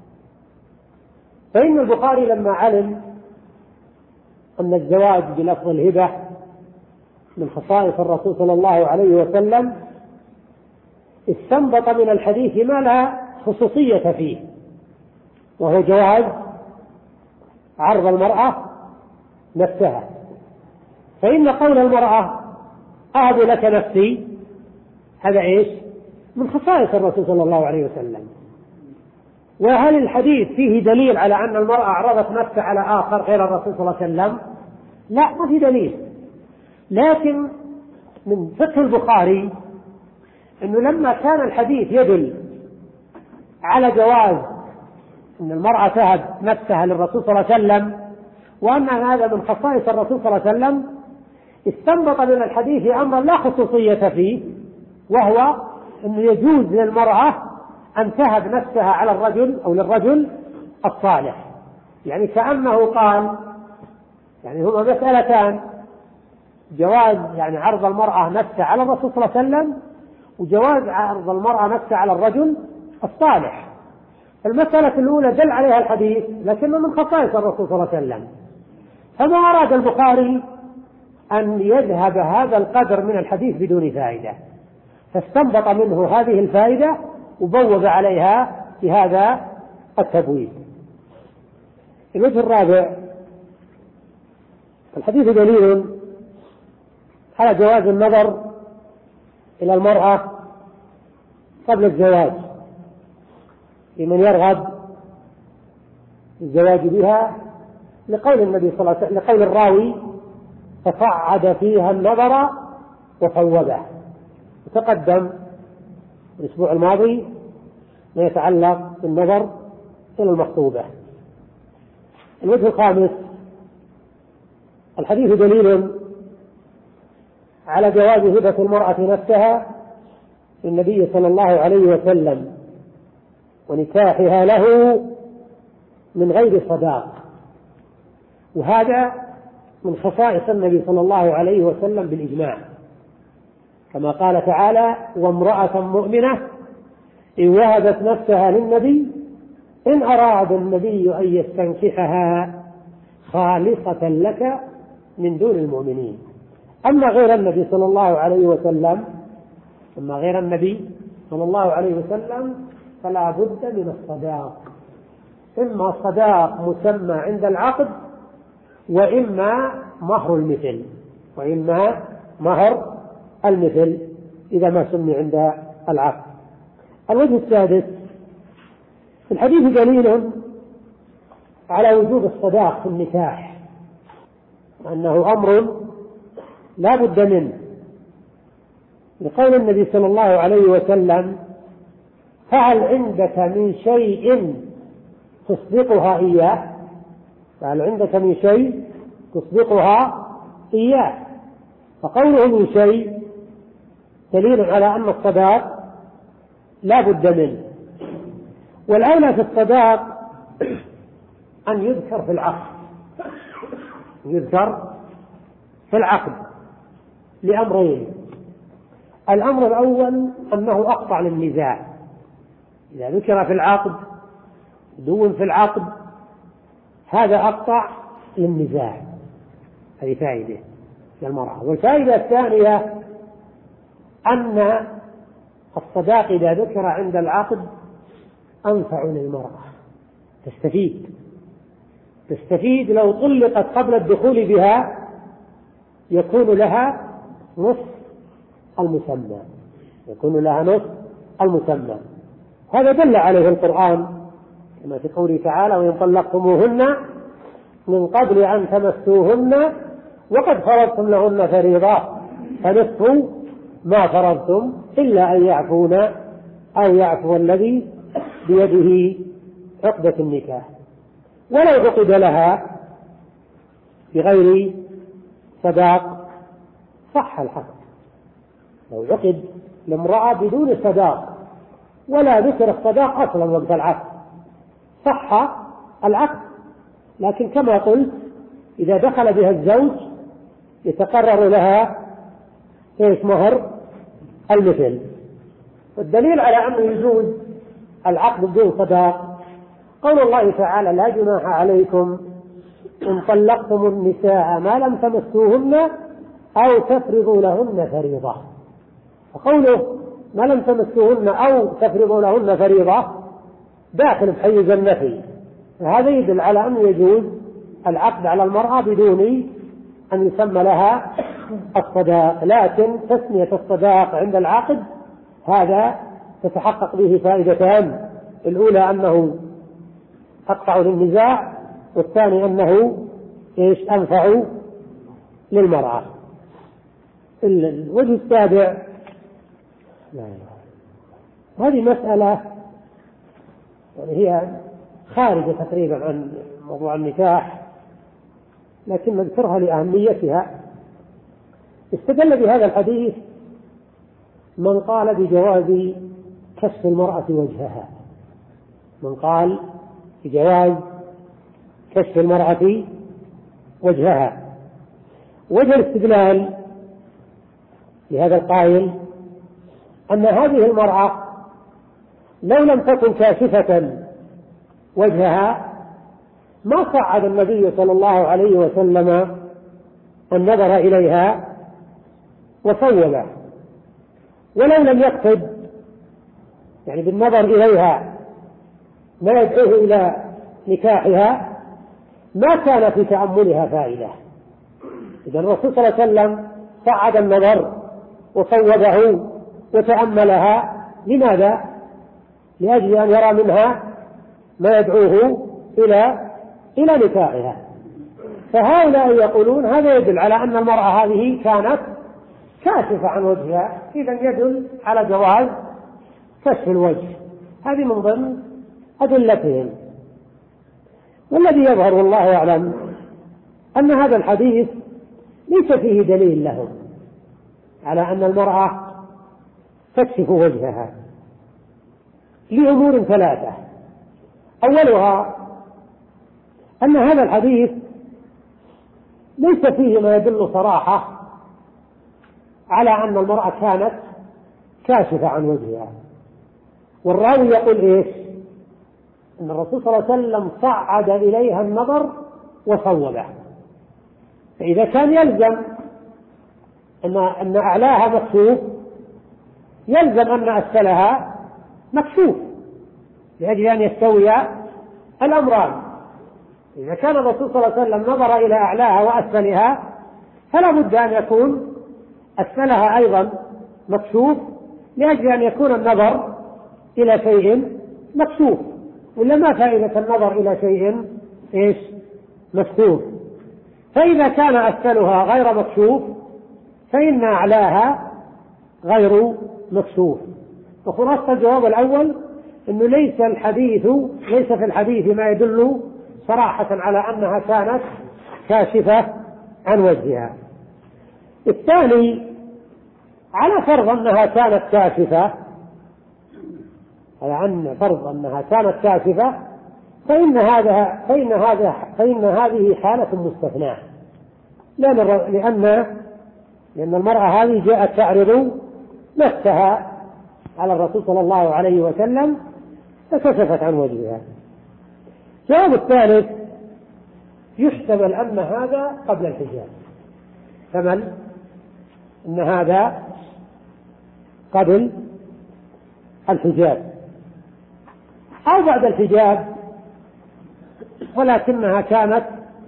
فإن البخاري لما علم أن الزواج بلفظ الهبة من خصائص الرسول صلى الله عليه وسلم استنبط من الحديث ما لا خصوصية فيه، وهو جواز عرض المرأة نفسها. فإن قول المرأة أهب لك نفسي هذا إيش؟ من خصائص الرسول صلى الله عليه وسلم. وهل الحديث فيه دليل على أن المرأة عرضت نفسها على آخر غير الرسول صلى الله عليه وسلم؟ لا، ما في دليل. لكن من فقه البخاري أنه لما كان الحديث يدل على جواز أن المرأة تهب نفسها للرسول صلى الله عليه وسلم وأن هذا من خصائص الرسول صلى الله عليه وسلم، استنبط من الحديث أمرا لا خصوصية فيه، وهو أنه يجوز للمرأة أن تهب نفسها على الرجل أو للرجل الصالح. يعني كأنه قال يعني هما مسألتان، جواز يعني عرض المرأة نفسها على الرسول صلى الله عليه وسلم، وجواز عرض المرأة نفسها على الرجل الصالح. المسألة الأولى دل عليها الحديث لكنه من خصائص الرسول صلى الله عليه وسلم، فما أراد البخاري أن يذهب هذا القدر من الحديث بدون فائدة، فاستنبط منه هذه الفائدة وبوب عليها في هذا التبويب. الوجه الرابع: الحديث دليل على جواز النظر إلى المرأة قبل الزواج لمن يرغب الزواج بها، لقول النبي صلى الله عليه وسلم، لقول الراوي: فصعد فيها النظر وصوبه. وتقدم الأسبوع الماضي ما يتعلق بالنظر إلى المخطوبة. الوجه الخامس: الحديث دليل على جواز هبة المرأة نفسها للنبي صلى الله عليه وسلم ونكاحها له من غير صداق، وهذا من خصائص النبي صلى الله عليه وسلم بالإجماع، كما قال تعالى: وامرأة مؤمنة إن وهبت نفسها للنبي إن أراد النبي أن يستنكحها خالصة لك من دون المؤمنين. أما غير النبي صلى الله عليه وسلم أما غير النبي صلى الله عليه وسلم فلا بد من الصداق، إما صداق مسمى عند العقد وإما مهر المثل وإما مهر المثل إذا ما سمي عند العقد. الوجه السادس: في الحديث دليل على وجوب الصداق في النكاح، وأنه أمر لا بد منه، لقول النبي صلى الله عليه وسلم: فهل عندك من شيء تصدقها إياه؟ فهل عندك من شيء تصدقها إياه؟ فقوله من شيء دليل على أن الصداق لا بد منه. والأولى في الصداق أن يذكر في العقد يذكر في العقد لأمرين: الأمر الأول أنه أقطع للنزاع، إذا ذكر في العقد دون في العقد هذا أقطع للنزاع، هذه فائدة للمرأة. والفائدة الثانية أن الصداق إذا ذكر عند العقد أنفع للمرأة، تستفيد تستفيد لو طلقت قبل الدخول بها يكون لها نصف المسمى يكون لها نصف المسمى هذا دل عليه القرآن كما في قوله تعالى: وإن طلقتموهن من قبل أن تمسوهن وقد فرضتم لهن فريضة فنصف ما فرضتم إلا أن يعفون أو يعفو الذي بيده عقدة النكاح. ولو عقد لها بغير صداق صح الحق، لو عقد لامرأة بدون صداق ولا ذكر الصداق أصلا وقت العقد صح العقد، لكن كما قلت إذا دخل بها الزوج يتقرر لها ايش؟ مهر المثل. والدليل على أنه يجوز العقد بدون صداق قول الله تعالى: لا جناح عليكم إن طلقتم النساء ما لم تمسوهن أو تفرضوا لهن فريضة. وقوله ما لم تمسوهن أو تفرضوا لهن فريضة داخل في حيز النفي، هذا يدل على أنه يجوز العقد على المرأة بدون أن يسمى لها الصداق. لكن تسمية الصداق عند العقد هذا تتحقق به فائدتان: الأولى أنه أقطع للنزاع، والثاني أنه إيش؟ أنفع للمرأة. الوجه السابع، هذه مسألة هي خارجة تقريبا عن موضوع النكاح لكن نذكرها لأهميتها. استدل بهذا الحديث من قال بجواز كشف المرأة وجهها، من قال بجواز كشف المرأة وجهها. وجه الاستدلال لهذا القائل أن هذه المرأة لو لم تكن كاشفة وجهها ما صعد النبي صلى الله عليه وسلم النظر إليها وصوبه، ولو لم يقصد يعني بالنظر إليها ما يدعوه إلى نكاحها ما كان في تأملها فائدة. إذا الرسول صلى الله عليه وسلم صعد النظر وصوبه وتأملها، لماذا؟ لأجل أن يرى منها ما يدعوه إلى إلى نكاحها. فهؤلاء يقولون هذا يدل على أن المرأة هذه كانت كاشفة عن وجهها، إذا يدل على جواز كشف الوجه. هذه من ضمن أدلتهم. والذي يظهر والله أعلم أن هذا الحديث ليس فيه دليل لهم على أن المرأة تكشف وجهها لأمور ثلاثة. أولها أن هذا الحديث ليس فيه ما يدل صراحة على أن المرأة كانت كاشفة عن وجهها، والراوي يقول إيش؟ أن الرسول صلى الله عليه وسلم صعد إليها النظر وصوبه. فإذا كان يلزم أن أن أعلاها مكشوف يلزم أن أسفلها مكشوف لأجل أن يستوي الأمران. إذا كان الرسول صلى الله عليه وسلم نظر إلى أعلاها وأسفلها فلا بد أن يكون أسفلها أيضا مكشوف لأجل أن يكون النظر إلى شيء مكشوف، ولا ما فائدة النظر إلى شيء إيش؟ مكشوف. فإذا كان أسفلها غير مكشوف فإن أعلاها غير مكشوف. وخلاصة الجواب الأول أنه ليس الحديث ليس في الحديث ما يدل صراحة على أنها كانت كاشفة عن وجهها. الثاني، على فرض أنها كانت كاشفة على أن فرض أنها كانت كاشفة فإن هذا فإن هذا فإن هذه حالة مستثناة، لأن لأن لأن المرأة هذه جاءت تعرض نفسها على الرسول صلى الله عليه وسلم فكشفت عن وجهها. الجواب الثالث، يحتمل أن هذا قبل الحجاب، ثمن أن هذا قبل الحجاب أو بعد الحجاب، ولكنها كانت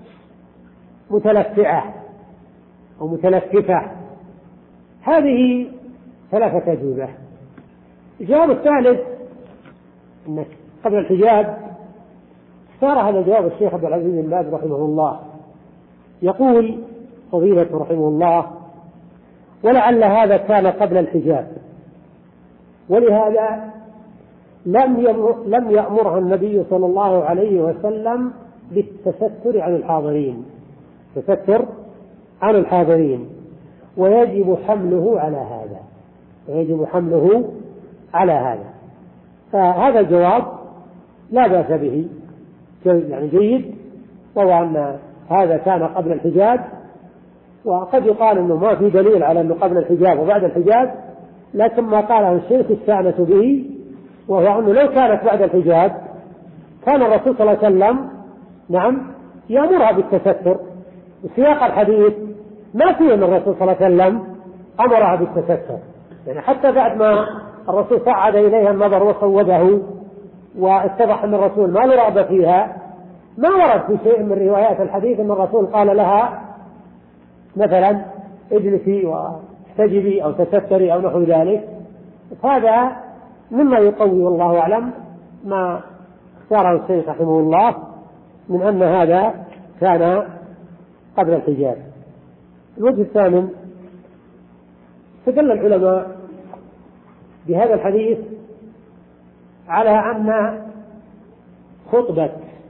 متلفعة أو متلففة. هذه ثلاثة أجوبة. الجواب الثالث أن قبل الحجاب اختار هذا الجواب الشيخ عبد العزيز بن باز رحمه الله، يقول فضيلة رحمه الله: ولعل هذا كان قبل الحجاب، ولهذا لم لم يأمرها النبي صلى الله عليه وسلم بالتستر عن الحاضرين تستر عن الحاضرين ويجب حمله على هذا ويجب حمله على هذا. فهذا الجواب لا بأس به، يعني جيد، وهو أن هذا كان قبل الحجاب، وقد يقال أنه ما في دليل على أنه قبل الحجاب وبعد الحجاب، لكن ما قاله الشيخ استأنس به، وهو أنه لو كانت بعد الحجاب كان الرسول صلى الله عليه وسلم نعم يأمرها بالتستر. سياق الحديث ما فيه أن الرسول صلى الله عليه وسلم أمرها بالتستر، يعني حتى بعد ما الرسول صعد إليها النظر وصوده واتضح أن الرسول ما له رغبة فيها، ما ورد في شيء من روايات الحديث أن الرسول قال لها مثلا اجلسي واحتجبي أو تستري أو نحو ذلك. هذا مما يقوي والله أعلم ما اختاره الشيخ رحمه الله من أن هذا كان قبل الحجاب. الوجه الثامن، استدل العلماء بهذا الحديث على أن خطبة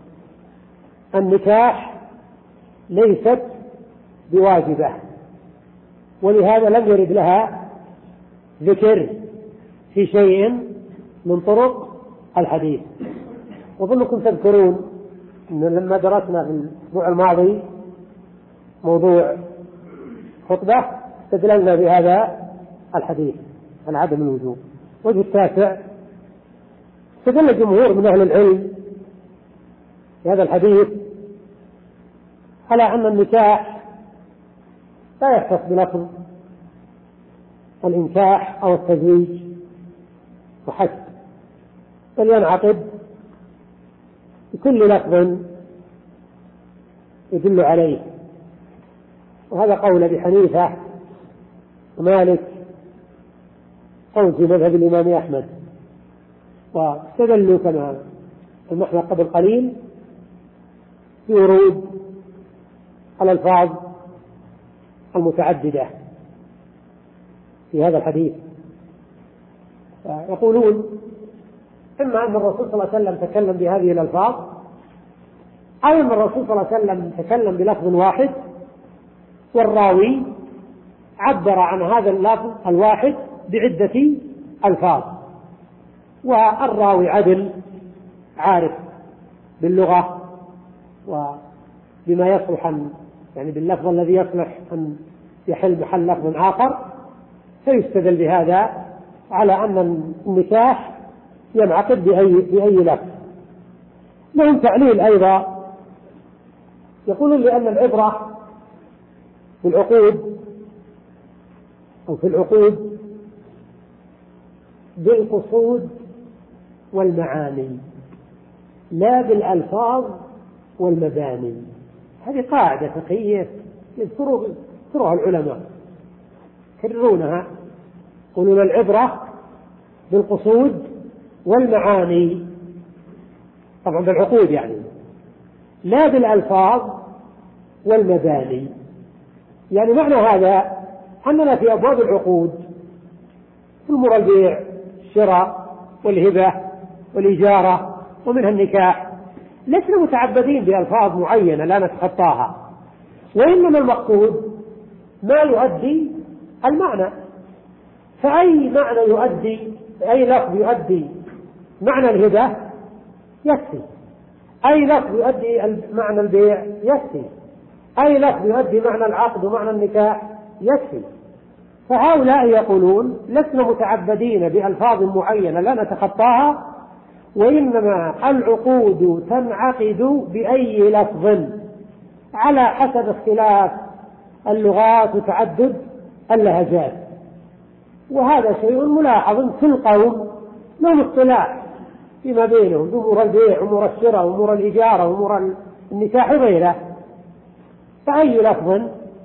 النكاح ليست بواجبة، ولهذا لم يرد لها ذكر في شيء من طرق الحديث. وظنكم تذكرون أن لما درسنا في الأسبوع الماضي موضوع خطبة استدللنا بهذا الحديث عن عدم الوجوب. وجه التاسع، استدل جمهور من أهل العلم في هذا الحديث على أن النكاح لا يختص بلفظ الإنكاح أو التزويج وحسب، بل ينعقد بكل لفظ يدل عليه. وهذا قول أبي حنيفة ومالك، قول في مذهب الإمام أحمد، واستدلوا كما سمعنا قبل قليل في ورود الألفاظ المتعددة في هذا الحديث. يقولون إما أن الرسول صلى الله عليه وسلم تكلم بهذه الألفاظ، أو أن الرسول صلى الله عليه وسلم تكلم بلفظ واحد والراوي عبر عن هذا اللفظ الواحد بعدة ألفاظ، والراوي عدل عارف باللغة وبما يصلح أن يعني باللفظ الذي يصلح أن يحل محل لفظ آخر، فيستدل بهذا على أن النكاح ينعقد بأي, بأي لفظ. لهم تعليل أيضا، يقولون لأن العبرة في العقود أو في العقود بالقصود والمعاني لا بالألفاظ والمباني. هذه قاعدة فقهية يذكرها العلماء يكررونها، يقولون العبرة بالقصود والمعاني، طبعا بالعقود يعني، لا بالألفاظ والمباني. يعني معنى هذا أننا في أبواب العقود في أمور البيع الشراء والهبة والإجارة ومنها النكاح لسنا متعبدين بألفاظ معينة لا نتخطاها، وإنما المقصود ما يؤدي المعنى. فأي معنى يؤدي، أي لفظ يؤدي معنى الهبة يكفي، أي لفظ يؤدي معنى البيع يكفي، أي لفظ يؤدي معنى العقد ومعنى النكاح يكفي. فهؤلاء يقولون لسنا متعبدين بألفاظ معينة لا نتخطاها، وإنما العقود تنعقد بأي لفظ على حسب اختلاف اللغات وتعدد اللهجات. وهذا شيء ملاحظ في القوم لهم اختلاف فيما بينهم أمور البيع أمور الشراء أمور الإجارة أمور النكاح وغيره، فأي لفظ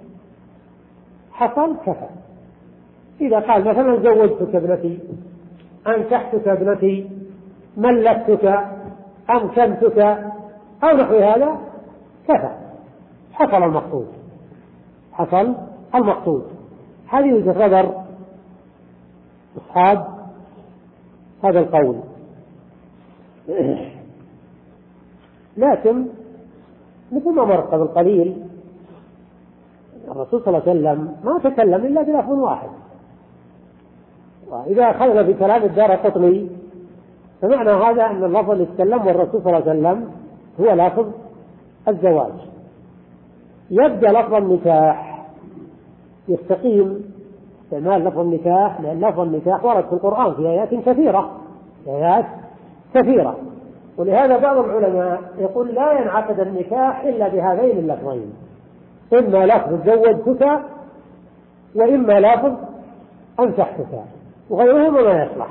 حصل كفى. إذا قال مثلا زوجتك ابنتي، أنكحتك ابنتي، ملكتك، أمكنتك أو نحو هذا كفى، حصل المقصود، حصل المقصود. هذه وجهة نظر أصحاب هذا القول. لكن مثل ما مر قبل قليل الرسول صلى الله عليه وسلم ما تكلم إلا بلفظ واحد، وإذا أخذنا بكلام الدارقطني فمعنى هذا أن اللفظ اللي تكلمه الرسول صلى الله عليه وسلم هو لفظ الزواج، يبدأ لفظ النكاح يستقيم استعمال لفظ النكاح، لأن لفظ النكاح ورد في القرآن في آيات كثيرة في آيات كثيرة ولهذا بعض العلماء يقول لا ينعقد النكاح إلا بهذين اللفظين، إما لفظ زوجتك وإما لفظ أنكحتك، وغيرهما ما يصلح.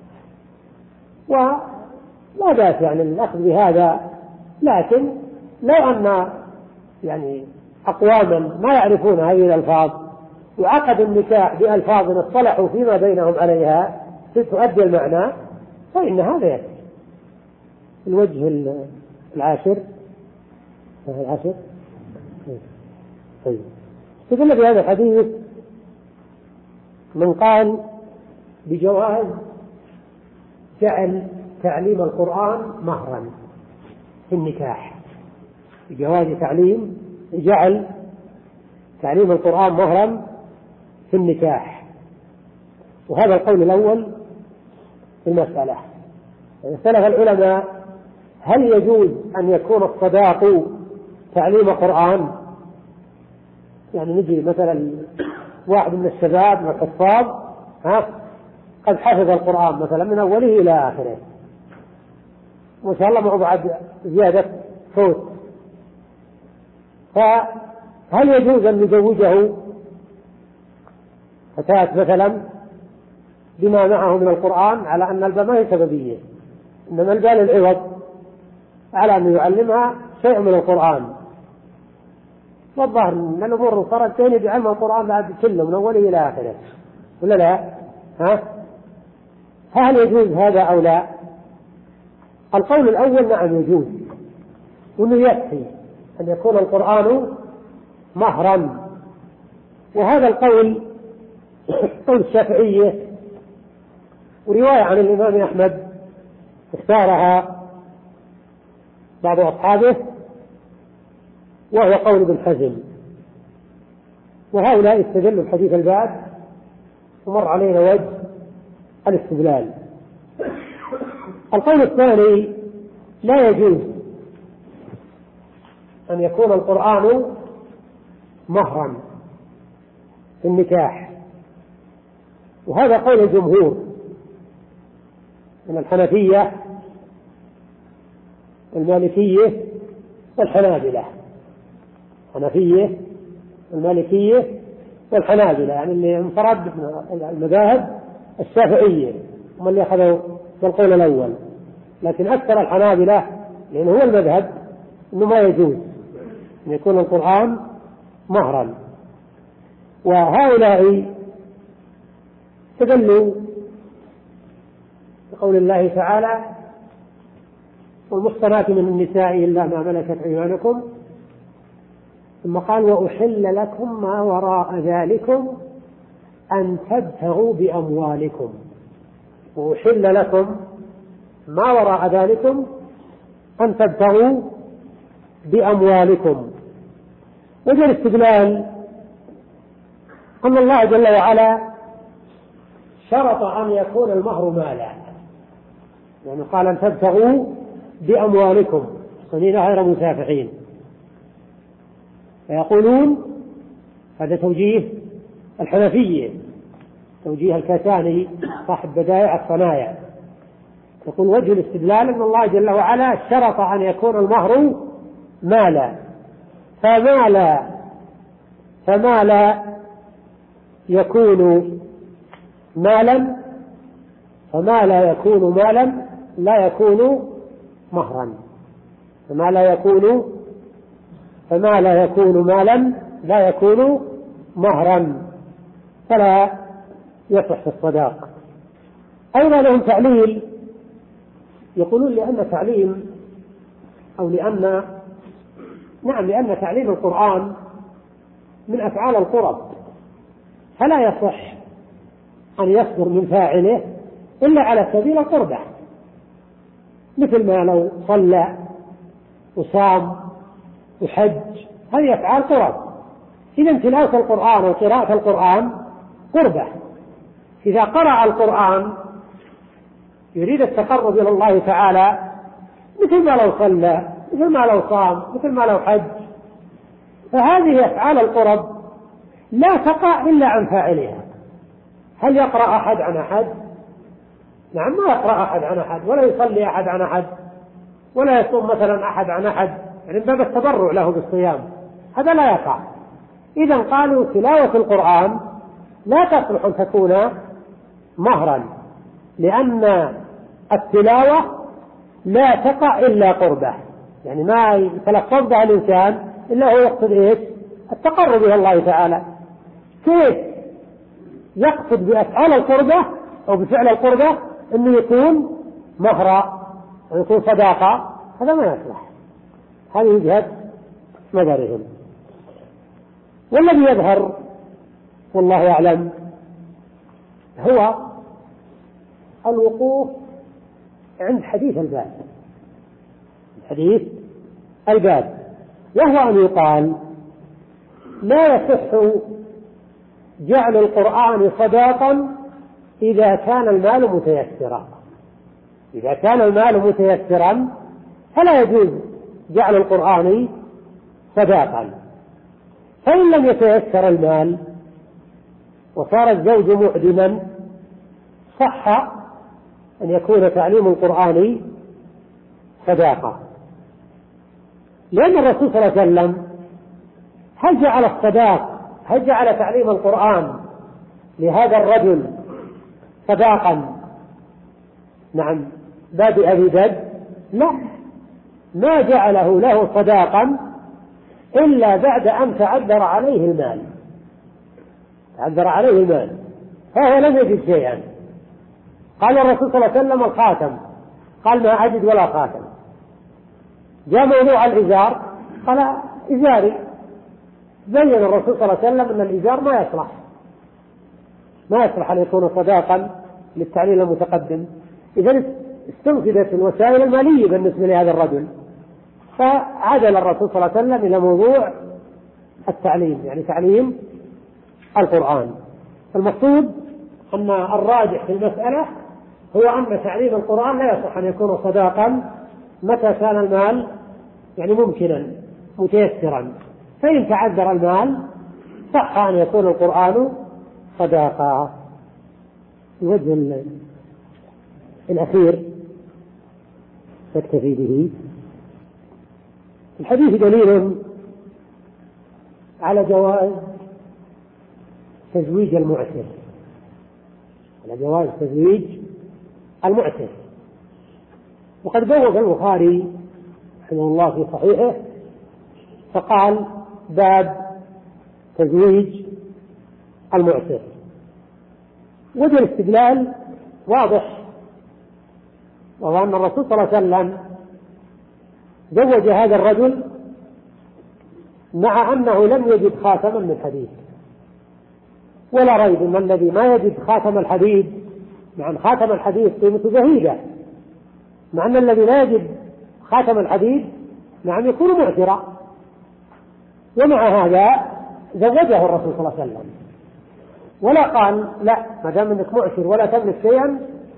ولا بأس يعني الأخذ بهذا، لكن لو أن يعني أقواما ما يعرفون هذه الألفاظ وعقدوا النكاح بألفاظ اصطلحوا فيما بينهم عليها تؤدي المعنى فإن هذا يكفي. الوجه العاشر العاشر طيب استدل بهذا الحديث من قال بجواز جعل تعليم القرآن مهرا في النكاح، بجواز تعليم جعل تعليم القرآن مهرا في النكاح، وهذا القول الأول في المسألة. اختلف العلماء هل يجوز أن يكون الصداق تعليم قرآن؟ يعني نجي مثلا واحد من الشباب من الحفاظ ها قد حفظ القرآن مثلا من أوله إلى آخره ما شاء الله معه بعد زيادة صوت، فهل يجوز أن نزوجه فتاة مثلا بما معه من القرآن على أن الباء ما هي سببية، إنما الباء للعوض على أن يعلمها شيء من القرآن، والظاهر أن الأمور صارت تاني بعلم القرآن بعد كله من أوله إلى آخره ولا لا؟ ها؟ هل يجوز هذا أو لا؟ القول الأول نعم يجوز، وأنه يكفي أن يكون القرآن مهرا، وهذا القول قول الشافعية ورواية عن الإمام أحمد اختارها بعض أصحابه وهو قول ابن حزم، وهؤلاء استدلوا بحديث الباب ومر علينا وجه الاستدلال. القول الثاني لا يجوز أن يكون القرآن مهرا في النكاح، وهذا قول الجمهور من الحنفية والمالكية والحنابلة، الحنفية والمالكية والحنابلة يعني اللي انفرد المذاهب الشافعية هم اللي أخذوا بالقول الأول، لكن أكثر الحنابلة لأنه هو المذهب أنه ما يجوز أن يكون القرآن مهرا. وهؤلاء استدلوا بقول الله تعالى والمحصنات من النساء إلا ما ملكت أيمانكم، ثم قال وأحل لكم ما وراء ذلكم أن تبتغوا بأموالكم، وأحل لكم ما وراء ذلكم أن تبتغوا بأموالكم. وجه الاستدلال أن الله جل وعلا شرط أن يكون المهر مالا، يعني قال أن تبتغوا بأموالكم صنين غير مسافحين، فيقولون هذا توجيه الحنفية توجيه الكتاني صاحب بدائع الصنايع، يقول وجه الاستدلال أن الله جل وعلا شرط أن يكون المهر مالا، فما لا فما لا يكون مالا فما لا يكون مالا لا يكون مهرا، فما لا يكون فما لا يكون مالا لا يكون مهرا، فلا يصح الصداق. أيضا لهم تعليل يقولون لأن تعليم أو لأن نعم لأن تعليم القرآن من أفعال القرب، فلا يصح أن يصدر من فاعله إلا على سبيل القربة، مثل ما لو صلى وصام وحج، هذه أفعال قرب. إذا تلاوة القرآن وقراءة القرآن قربة، إذا قرأ القرآن يريد التقرب إلى الله تعالى مثل ما لو صلى مثل ما لو صام مثل ما لو حج، فهذه أفعال القرب لا تقع إلا عن فاعلها. هل يقرأ أحد عن أحد؟ نعم، ما يقرأ أحد عن أحد، ولا يصلي أحد عن أحد، ولا يصوم مثلا أحد عن أحد، يعني باب التبرع له بالصيام، هذا لا يقع. إذا قالوا تلاوة القرآن لا تصلح أن تكون مهرا، لأن التلاوة لا تقع إلا قربة، يعني ما يتلفظ بها الإنسان إلا هو يقصد إيش؟ التقرب إلى الله تعالى. كيف يقصد بأفعال القربة أو بفعل القربة أنه يكون مهرا ويكون صداقة؟ هذا ما يصلح. هذه وجهة نظرهم. والذي يظهر والله أعلم هو الوقوف عند حديث الباب، حديث الباب، وهو أن يقال لا يصح جعل القرآن صداقا إذا كان المال متيسرا. إذا كان المال متيسرا فلا يجوز جعل القرآن صداقا. فإن لم يتيسر المال وصار الزوج معدما صح أن يكون تعليم القرآن صداقة، لأن الرسول صلى الله عليه وسلم هل جعل الصداق هل جعل تعليم القرآن لهذا الرجل صداقا؟ نعم، بادئ ببدء؟ لا، ما جعله له صداقا إلا بعد أن تعذر عليه المال، تعذر عليه المال فهو لم يجد شيئا. قال الرسول صلى الله عليه وسلم الخاتم، قال ما أجد ولا خاتم. جاء موضوع الإزار، قال إزاري. بين الرسول صلى الله عليه وسلم أن الإزار ما يصلح ما يصلح أن يكون صداقا للتعليل المتقدم. إذن استنفذت الوسائل المالية بالنسبة لهذا الرجل، فعدل الرسول صلى الله عليه وسلم إلى موضوع التعليم، يعني تعليم القرآن. المقصود أن الراجح في المسألة هو أن تعليم القرآن لا يصح أن يكون صداقا متى كان المال يعني ممكنا متيسرا، فإن تعذر المال صح أن يكون القرآن صداقة. الوجه الأخير تكتفي به الحديث دليل على جواز تزويج المعسر، على جواز تزويج المعسر. وقد بوّب البخاري رحمه الله في صحيحه فقال باب تزويج المعسر. وجه الاستدلال واضح، وهو أن الرسول صلى الله عليه وسلم زوج هذا الرجل مع أنه لم يجد خاتما من حديد، ولا ريب أن الذي ما يجد خاتم الحديد، مع خاتم الحديد قيمته زهيدة، مع أن الذي لا يجد خاتم الحديد نعم يكون معسرا. ومع هذا زوجه الرسول صلى الله عليه وسلم، ولا قال لا ما دام انك معسر ولا تملك شيئا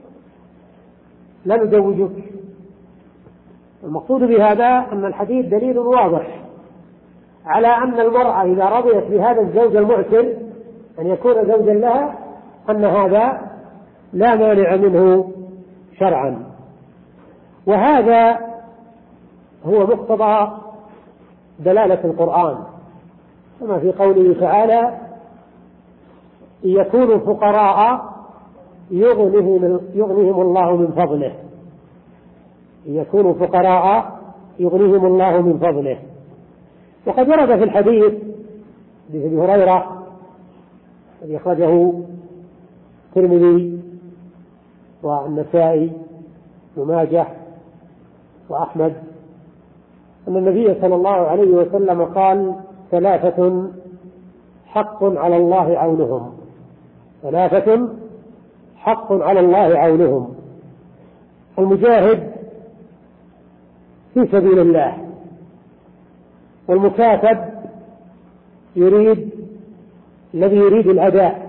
لا نزوجك. المقصود بهذا أن الحديث دليل واضح على أن المرأة إذا رضيت بهذا الزوج المعسر أن يكون زوجا لها أن هذا لا مانع منه شرعا. وهذا هو مقتضى دلالة القرآن، كما في قوله تعالى إن يكونوا فقراء يغنيهم, يغنيهم الله من فضله، إن يكونوا فقراء يغنيهم الله من فضله. وقد ورد في الحديث لأبي هريرة الذي أخرجه الترمذي والنسائي وماجه وأحمد أن النبي صلى الله عليه وسلم قال ثلاثة حق على الله عونهم، ثلاثة حق على الله عونهم: المجاهد في سبيل الله، والمكاتب يريد الذي يريد الأداء،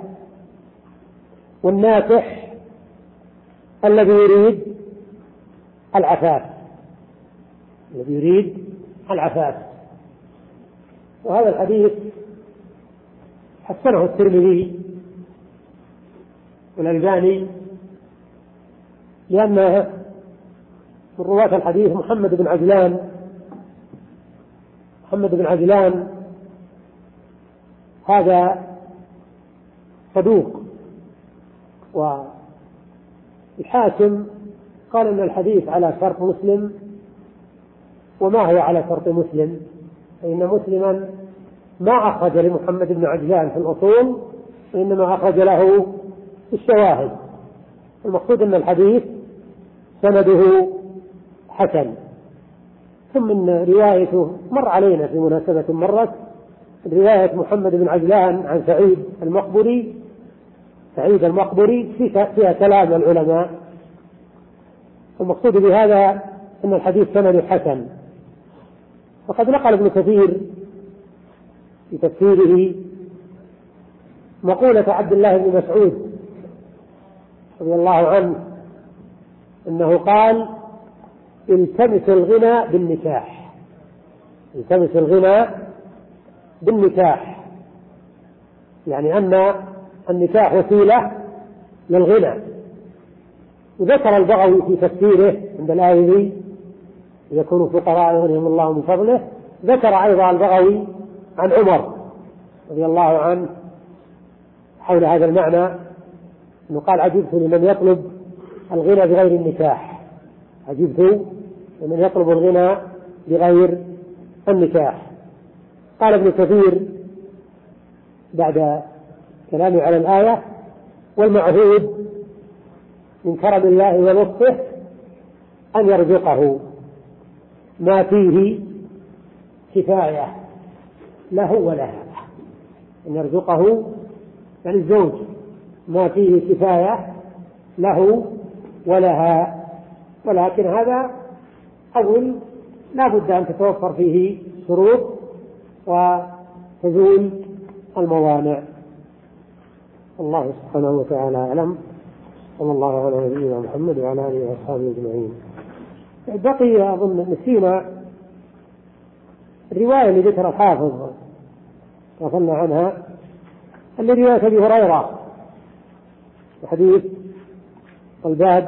والناكح الذي يريد العفاف، الذي يريد العفاف. وهذا الحديث حسنه الترمذي والألباني، لأن من رواة الحديث محمد بن عجلان محمد بن عجلان هذا صدوق، والحاكم قال إن الحديث على شرط مسلم، وما هو على شرط مسلم؟ فإن مسلما ما أخرج لمحمد بن عجلان في الأصول، وإنما أخرج له في الشواهد. المقصود أن الحديث سنده حسن. ثم إن روايته مر علينا في مناسبة مرت، رواية محمد بن عجلان عن سعيد المقبري سعيد المقبري فيها كلام العلماء. المقصود بهذا أن الحديث سنده حسن. وقد نقل ابن كثير في تفسيره مقولة عبد الله بن مسعود رضي الله عنه أنه قال: التمس الغنى بالنكاح التمس الغنى بالنكاح يعني أن النكاح وسيلة للغنى. وذكر البغوي في تفسيره عند الآية دي: يكونوا فقراء يغنيهم الله من فضله. ذكر أيضا البغوي عن عمر رضي الله عنه حول هذا المعنى، أنه قال: عجبت لمن يطلب الغنى بغير النكاح عجبت لمن يطلب الغنى بغير النكاح. قال ابن كثير بعد كلامه على الآية: والمعهود من كرم الله ولطفه أن يرزقه ما فيه كفاية له ولها، أن يرزقه يعني الزوج ما فيه كفاية له ولها. ولكن هذا أول لا بد أن تتوفر فيه شروط وتزول الموانع. الله سبحانه وتعالى أعلم. صلى الله على نبينا محمد وعلى آله وأصحابه أجمعين. بقي أظن نسينا الرواية اللي ذكر الحافظ غفلنا عنها، اللي رواية أبي هريرة حديث الباب.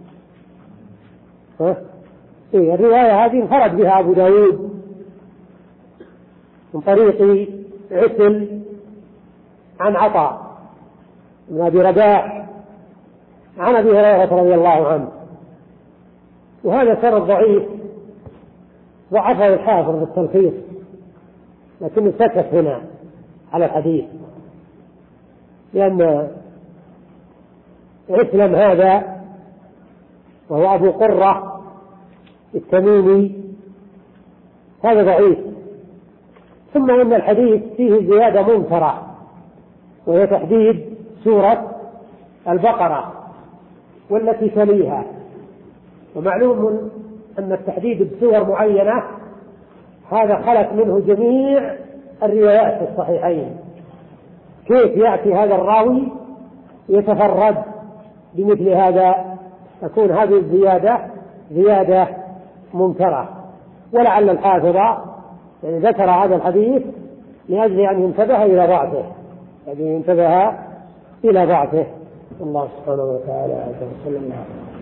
إيه الرواية هذه انفرد بها أبو داود من طريق عسل عن عطاء من أبي رباح عن أبي هريرة رضي الله عنه، وهذا سند ضعيف ضعفه الحافظ بالتلخيص، لكنه سكت هنا على الحديث، لأن عسلم هذا وهو أبو قرة التميمي هذا ضعيف. ثم إن الحديث فيه زيادة منكرة، وهي تحديد سورة البقرة والتي تليها. ومعلوم أن التحديد بسور معينة هذا خلت منه جميع الروايات في الصحيحين. كيف يأتي هذا الراوي يتفرد بمثل هذا؟ تكون هذه الزيادة زيادة منكرة. ولعل الحافظ يعني ذكر هذا الحديث لأجل أن ينتبه إلى ضعفه، يعني ينتبه إلى ضعفه. الله سبحانه وتعالى.